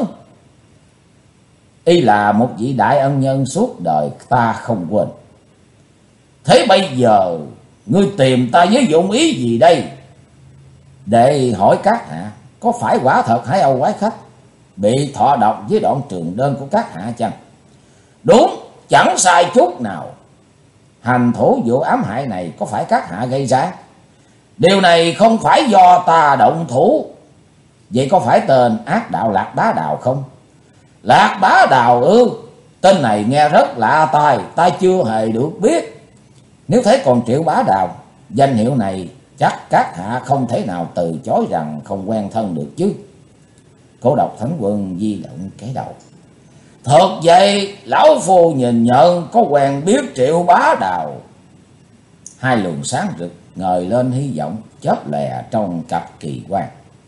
"Y là một vị đại ân nhân suốt đời ta không quên." "Thế bây giờ ngươi tìm ta với dụng ý gì đây?" "Để hỏi các hạ, có phải quả thật Hải Âu quái khách bị thọ độc với Đoạn Trường Đơn của các hạ chăng?" "Đúng, chẳng sai chút nào." "Hành thủ vụ ám hại này có phải các hạ gây ra?" "Điều này không phải do ta động thủ." "Vậy có phải tên ác đạo Lạc Bá Đào không?" "Lạc Bá Đào ư? Tên này nghe rất lạ tai, ta chưa hề được biết." "Nếu thế còn Triệu Bá Đào, danh hiệu này chắc các hạ không thể nào từ chối rằng không quen thân được chứ?" Cổ độc Thánh Quân di động cái đầu: "Thật vậy, lão phu nhìn nhận có quen biết Triệu Bá Đào." 2 luồng sáng rực ngời lên hy vọng chớp lè trong cặp kỳ quan.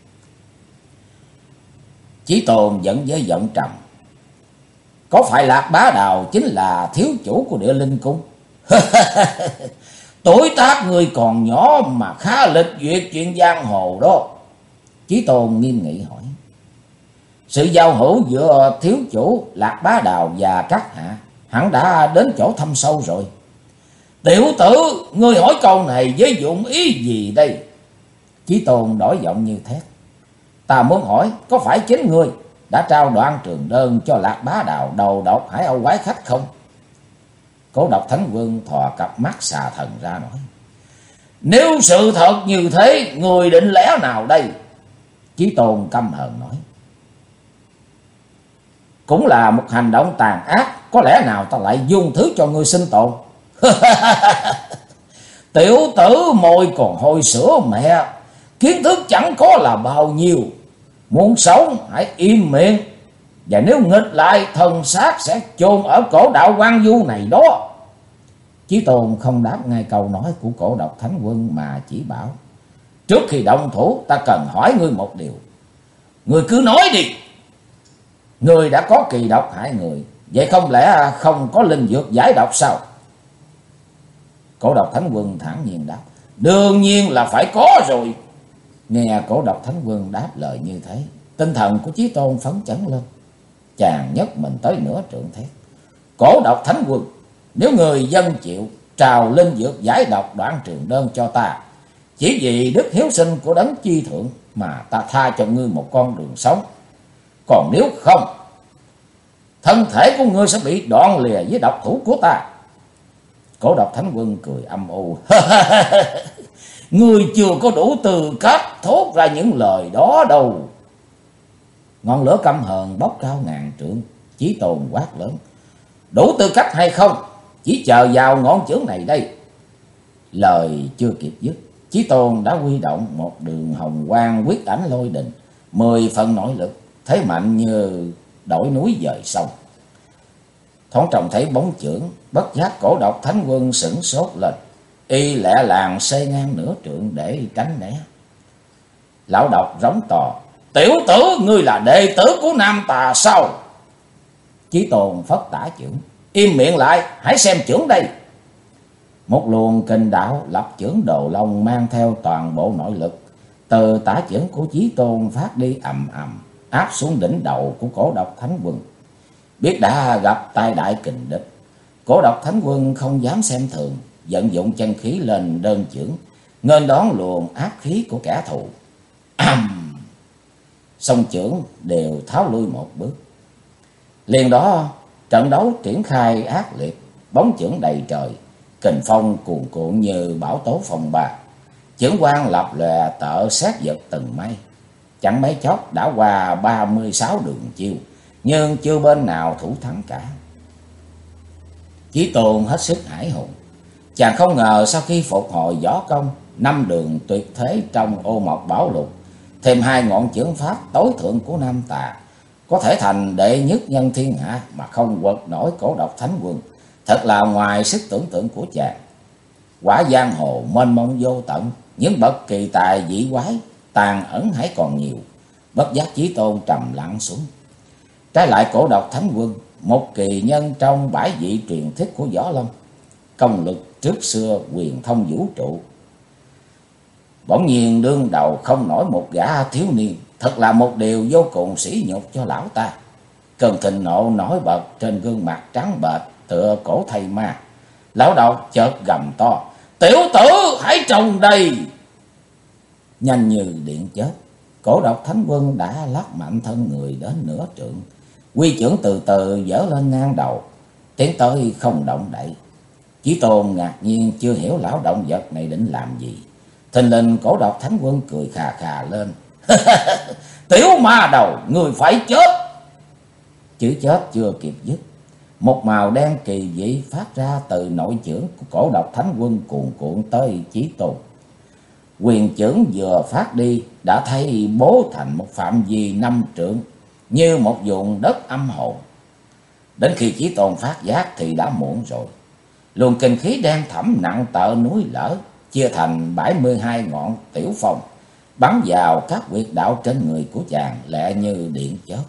Chí Tôn vẫn với giọng trầm: "Có phải Lạc Bá Đào chính là thiếu chủ của Địa Linh Cung?" "Tuổi tác người còn nhỏ mà khá lịch duyệt chuyện giang hồ đó." Chí Tôn nghiêm nghị hỏi: "Sự giao hữu giữa thiếu chủ Lạc Bá Đào và các hạ hẳn đã đến chỗ thâm sâu rồi." "Tiểu tử, ngươi hỏi câu này với dụng ý gì đây?" Chí Tôn đổi giọng như thét: "Ta muốn hỏi, có phải chính ngươi đã trao Đoạn Trường Đơn cho Lạc Bá Đào đầu độc Hải Âu quái khách không?" Cổ Độc Thánh Quân thò cặp mắt xà thần ra nói: Nếu sự thật như thế, người định lẽ nào đây? Chí Tôn căm hờn nói: Cũng là một hành động tàn ác, có lẽ nào ta lại dung thứ cho ngươi sinh tồn? Tiểu tử môi còn hôi sữa mẹ, kiến thức chẳng có là bao nhiêu. Muốn sống hãy im miệng, và nếu nghịch lại thần xác sẽ chôn ở cổ đạo Quan Du này đó. Chí Tôn không đáp ngay câu nói của Cổ Độc Thánh Quân mà chỉ bảo: Trước khi động thủ ta cần hỏi ngươi một điều. Ngươi cứ nói đi. Ngươi đã có kỳ độc hại người, vậy không lẽ không có linh dược giải độc sao? Cổ Độc Thánh Quân thản nhiên đáp: Đương nhiên là phải có rồi. Nghe Cổ Độc Thánh Quân đáp lời như thế, tinh thần của Chí Tôn phấn chấn lên. Chàng nhấc mình tới nửa trượng thét: Cổ Độc Thánh Quân, nếu người dân chịu trào linh dược giải độc Đoạn Trường Đơn cho ta, chỉ vì đức hiếu sinh của Đấng Chi Thượng mà ta tha cho ngươi một con đường sống. Còn nếu không, thân thể của ngươi sẽ bị đoạn lìa với độc thủ của ta. Cổ Độc Thánh Quân cười âm u: Ngươi chưa có đủ tư cách thốt ra những lời đó đâu. Ngọn lửa căm hờn bốc cao ngàn trượng. Chí Tôn quát lớn: Đủ tư cách hay không, chỉ chờ vào ngọn chưởng này đây. Lời chưa kịp dứt, Chí Tôn đã huy động một đường hồng quang quyết ảnh lôi đình, 10 phần nội lực, thế mạnh như đổi núi dời sông. Thoáng trông thấy bóng chưởng, bất giác Cổ Độc Thánh Quân sửng sốt lên, y lẹ làng xê ngang nửa trượng để tránh né. Lão độc rống to: Tiểu tử, ngươi là đệ tử của Nam Tà sao? Chí Tôn phất tả chưởng: Im miệng lại, hãy xem chưởng đây. Một luồng kình đạo lập chưởng Đồ Long mang theo toàn bộ nội lực, từ tả chưởng của Chí Tôn phát đi ầm ầm, áp xuống đỉnh đầu của Cổ Độc Thánh Quân. Biết đã gặp tai đại kình địch, Cổ Độc Thánh Quân không dám xem thường, vận dụng chân khí lên đơn chưởng, nghênh đón luồng áp khí của kẻ thù. Song chưởng đều tháo lui một bước. Liền đó trận đấu triển khai ác liệt, bóng chưởng đầy trời, kình phong cuồn cuộn như bão tố phong ba, chưởng quang lập lòe tợ xét giật từng mây. Chẳng mấy chốc đã qua 36 đường chiêu, nhưng chưa bên nào thủ thắng cả. Chí Tôn hết sức hải hùng. Chàng không ngờ sau khi phục hồi võ công, 5 đường tuyệt thế trong Ô Mộc Bảo Lục, thêm 2 ngọn chưởng pháp tối thượng của Nam Tà, có thể thành đệ nhất nhân thiên hạ mà không quật nổi Cổ Độc Thánh Quân, thật là ngoài sức tưởng tượng của chàng. Quả giang hồ mênh mông vô tận, những bậc kỳ tài dị quái tàn ẩn hãy còn nhiều. Bất giác Chí Tôn trầm lặng xuống. Trái lại Cổ Độc Thánh Quân, một kỳ nhân trong bãi vị truyền thuyết của Võ Lâm, công lực trước xưa quyền thông vũ trụ, bỗng nhiên đương đầu không nổi một gã thiếu niên, thật là một điều vô cùng sỉ nhục cho lão ta. Cơn thịnh nộ nổi bật trên gương mặt trắng bệch tựa cổ thây ma. Lão độc chợt gầm to: Tiểu tử, hãy trông đây! Nhanh như điện chớp, Cổ Độc Thánh Quân đã lắc mạnh thân người đến nửa trượng, quy chưởng từ từ dở lên ngang đầu, tiến tới không động đậy. Chí Tôn ngạc nhiên chưa hiểu lão động vật này định làm gì. Thình lình Cổ Độc Thánh Quân cười khà khà lên: Tiểu ma đầu, người phải chết! Chữ chết chưa kịp dứt, một màu đen kỳ dị phát ra từ nội chưởng của Cổ Độc Thánh Quân cuồn cuộn tới Chí Tôn. Quyền chưởng vừa phát đi đã thấy bố thành một phạm vi 5 trượng, như một vùng đất âm hồn. Đến khi Chí Tôn phát giác thì đã muộn rồi. Luồng kinh khí đen thẳm nặng tợ núi lở, chia thành 72 ngọn tiểu phong, bắn vào các huyệt đạo trên người của chàng lẹ như điện chớp.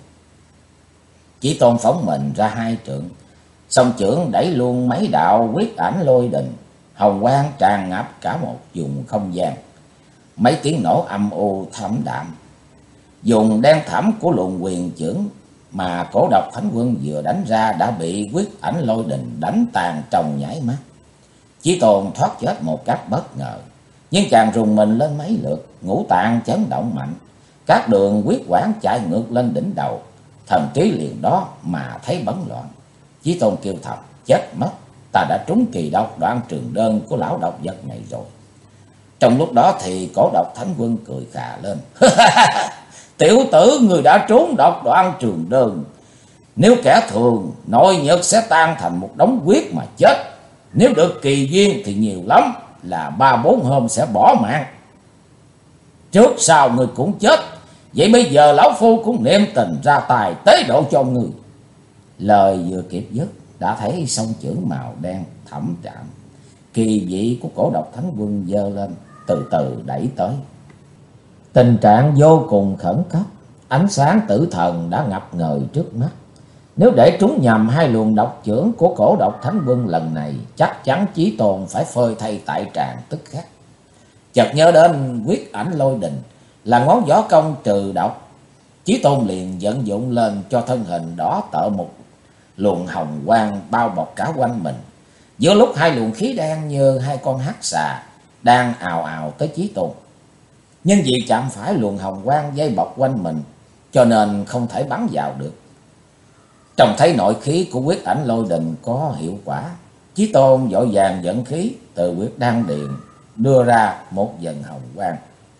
Chí Tôn phóng mình ra 2 trượng, song chưởng đẩy luôn mấy đạo quyết ảnh lôi đình, hồng quang tràn ngập cả một vùng không gian. Mấy tiếng nổ âm u thảm đạm, vùng đen thẳm của luồng quyền chưởng mà Cổ Độc Thánh Quân vừa đánh ra đã bị quyết ảnh lôi đình đánh tàn trong nháy mắt. Chí Tôn thoát chết một cách bất ngờ, nhưng chàng rùng mình lên mấy lượt, ngũ tạng chấn động mạnh, các đường huyết quản chạy ngược lên đỉnh đầu, thần trí liền đó mà thấy bấn loạn. Chí Tôn kêu thầm: Chết mất! ta đã trúng kỳ độc đoạn trường đơn của lão độc vật này rồi. Trong lúc đó thì Cổ Độc Thánh Quân cười khà lên. Tiểu tử, người đã trúng độc đoạn trường đơn. Nếu kẻ thường, nội nhật sẽ tan thành một đống huyết mà chết. Nếu được kỳ duyên thì nhiều lắm là 3-4 hôm sẽ bỏ mạng. Trước sau người cũng chết. Vậy bây giờ lão phu cũng niệm tình ra tài tế độ cho người. Lời vừa kịp dứt, đã thấy song chưởng màu đen thẳm trạm. Kỳ vị của Cổ Độc Thánh Quân giơ lên, từ từ đẩy tới. Tình trạng vô cùng khẩn cấp, ánh sáng tử thần đã ngập ngời trước mắt. Nếu để trúng nhầm hai luồng độc chưởng của Cổ Độc Thánh Quân lần này, chắc chắn Chí Tôn phải phơi thây tại tràng tức khắc. Chợt nhớ đến Quyết Ảnh Lôi Đình là ngón võ công trừ độc, Chí Tôn liền vận dụng lên cho thân hình đỏ tợ một luồng hồng quang bao bọc cả quanh mình. Giữa lúc hai luồng khí đen như hai con hắc xà đang ào ào tới Chí Tôn, nhưng vì chạm phải luồng hồng quang dây bọc quanh mình cho nên không thể bắn vào được. Trông thấy nội khí của Quyết Ảnh Lôi Đình có hiệu quả, Chí Tôn vội vàng dẫn khí từ huyết đan điền đưa ra một dần hồng quang,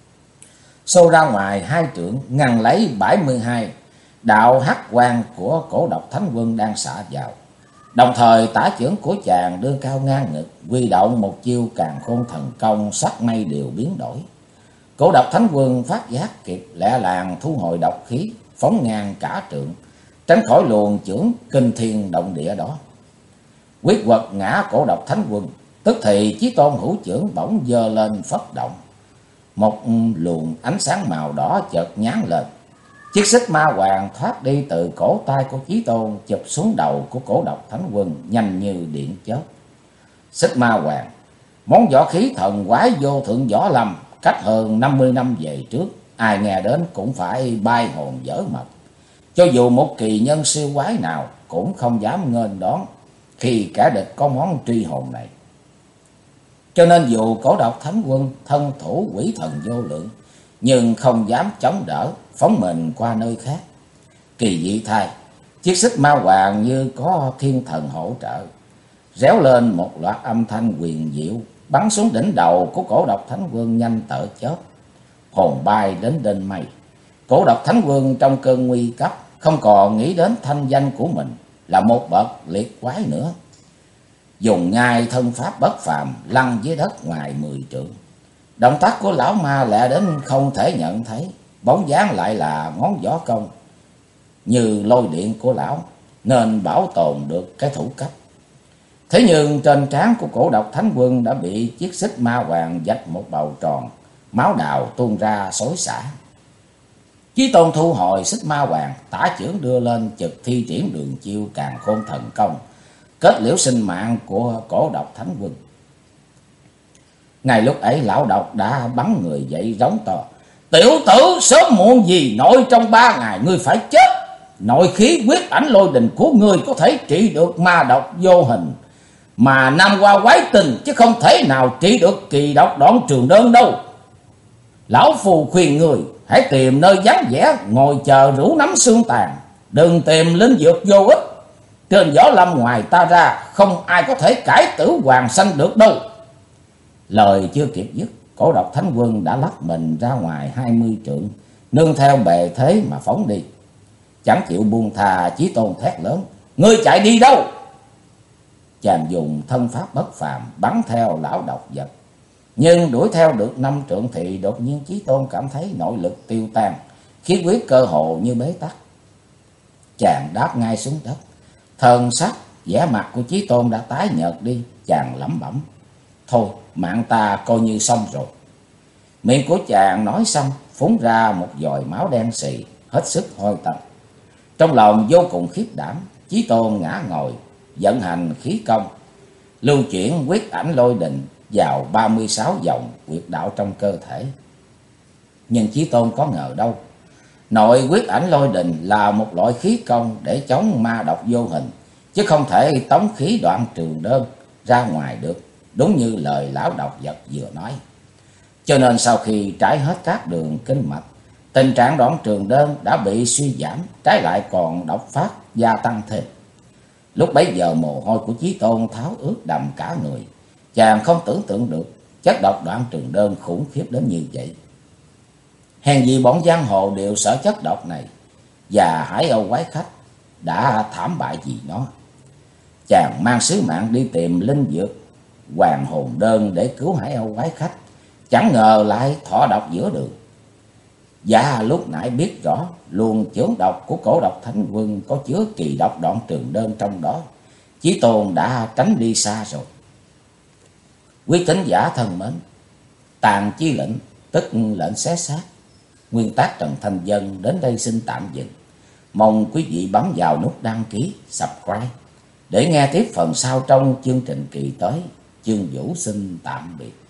xô ra ngoài hai trượng ngăn lấy 72 đạo hắc quang của Cổ Độc Thánh Quân đang xả vào. Đồng thời tả chưởng của chàng đưa cao ngang ngực, huy động một chiêu Càn Khôn Thần Công, sắc mây đều biến đổi. Cổ Độc Thánh Quân phát giác kịp, lẹ làng thu hồi độc khí, phóng ngang cả trượng, tránh khỏi luồng chưởng kinh thiên động địa đó. Quyết quật ngã Cổ Độc Thánh Quân, tức thì Chí Tôn hữu chưởng bỗng giơ lên phất động. Một luồng ánh sáng màu đỏ chợt nhán lên. Chiếc xích ma hoàng thoát đi từ cổ tay của Chí Tôn, chụp xuống đầu của Cổ Độc Thánh Quân nhanh như điện chớp. Xích ma hoàng, món võ khí thần quái vô thượng võ lâm, cách hơn 50 năm về trước, ai nghe đến cũng phải bay hồn dở mật. Cho dù một kỳ nhân siêu quái nào cũng không dám nghênh đón khi kẻ địch có món truy hồn này. Cho nên dù Cổ Độc Thánh Quân thân thủ quỷ thần vô lượng, nhưng không dám chống đỡ, phóng mình qua nơi khác. Kỳ dị thay, chiếc xích ma hoàng như có thiên thần hỗ trợ, réo lên một loạt âm thanh huyền diệu, bắn xuống đỉnh đầu của Cổ Độc Thánh Quân nhanh tở chớp, hồn bay đến đên mây. Cổ Độc Thánh Quân trong cơn nguy cấp không còn nghĩ đến thanh danh của mình là một bậc liệt quái nữa, dùng ngay thân pháp bất phàm lăn dưới đất ngoài 10 trượng. Động tác của lão ma lẹ đến không thể nhận thấy, bóng dáng lại là ngón võ công như lôi điện của lão, nên bảo tồn được cái thủ cấp. Thế nhưng trên trán của Cổ Độc Thánh Quân đã bị chiếc xích ma hoàng vạch một bầu tròn, máu đào tuôn ra xối xả. Chí Tôn thu hồi xích ma hoàng, tả chưởng đưa lên trực thi triển đường chiêu Càn Khôn Thần Công, kết liễu sinh mạng của Cổ Độc Thánh Quân. Ngay lúc ấy lão độc đã bắn người dậy rống to: "Tiểu tử, sớm muộn gì nội trong 3 ngày ngươi phải chết. Nội khí Quyết Ảnh Lôi Đình của ngươi có thể trị được ma độc vô hình, mà Nam Hoa Quái Tình chứ không thể nào trị được kỳ độc đoạn trường đơn đâu. Lão phù khuyên người hãy tìm nơi vắng vẻ ngồi chờ rượu nắm xương tàn, đừng tìm linh dược vô ích. Trên võ lâm ngoài ta ra không ai có thể cải tử hoàn sanh được đâu." Lời chưa kịp dứt, Cổ Độc Thánh Quân đã lắc mình ra ngoài 20 trượng, nương theo bề thế mà phóng đi. Chẳng chịu buông thà, Chí Tôn thét lớn: "Ngươi chạy đi đâu?" Chàng dùng thân pháp bất phàm bắn theo lão độc vật, nhưng đuổi theo được 5 trượng thì đột nhiên Chí Tôn cảm thấy nội lực tiêu tan, khí huyết cơ hồ như bế tắc. Chàng đáp ngay xuống đất, thần sắc vẻ mặt của Chí Tôn đã tái nhợt đi. Chàng lẩm bẩm: "Thôi, mạng ta coi như xong rồi." Miệng của chàng nói xong, phun ra một dòi máu đen xì, hết sức hôi tanh. Trong lòng vô cùng khiếp đảm, Chí Tôn ngã ngồi, vận hành khí công, lưu chuyển Quyết Ảnh Lôi Đình vào 36 vòng huyệt đạo trong cơ thể. Nhưng Chí Tôn có ngờ đâu, nội Quyết Ảnh Lôi Đình là một loại khí công để chống ma độc vô hình, chứ không thể tống khí đoạn trường đơn ra ngoài được, đúng như lời lão độc vật vừa nói. Cho nên sau khi trải hết các đường kinh mạch, tình trạng đoạn trường đơn đã bị suy giảm, trái lại còn độc phát gia tăng thêm. Lúc bấy giờ mồ hôi của Chí Tôn tháo ướt đầm cả người. Chàng không tưởng tượng được chất độc Đoạn Trường Đơn khủng khiếp đến như vậy. Hèn gì bọn giang hồ đều sợ chất độc này, và Hải Âu quái khách đã thảm bại vì nó. Chàng mang sứ mạng đi tìm linh dược Hoàng Hồn Đơn để cứu Hải Âu quái khách, chẳng ngờ lại thọ độc giữa đường. Và lúc nãy biết rõ luồng chưởng độc của Cổ Độc Thánh Quân có chứa kỳ độc Đoạn Trường Đơn trong đó, Chí Tôn đã tránh đi xa rồi. Quý thính giả thân mến, Tàn Chi Lệnh tức lệnh xé xác, nguyên tác Trần Thanh Vân đến đây xin tạm dừng. Mong quý vị bấm vào nút đăng ký, subscribe để nghe tiếp phần sau trong chương trình kỳ tới. Chương Vũ xin tạm biệt.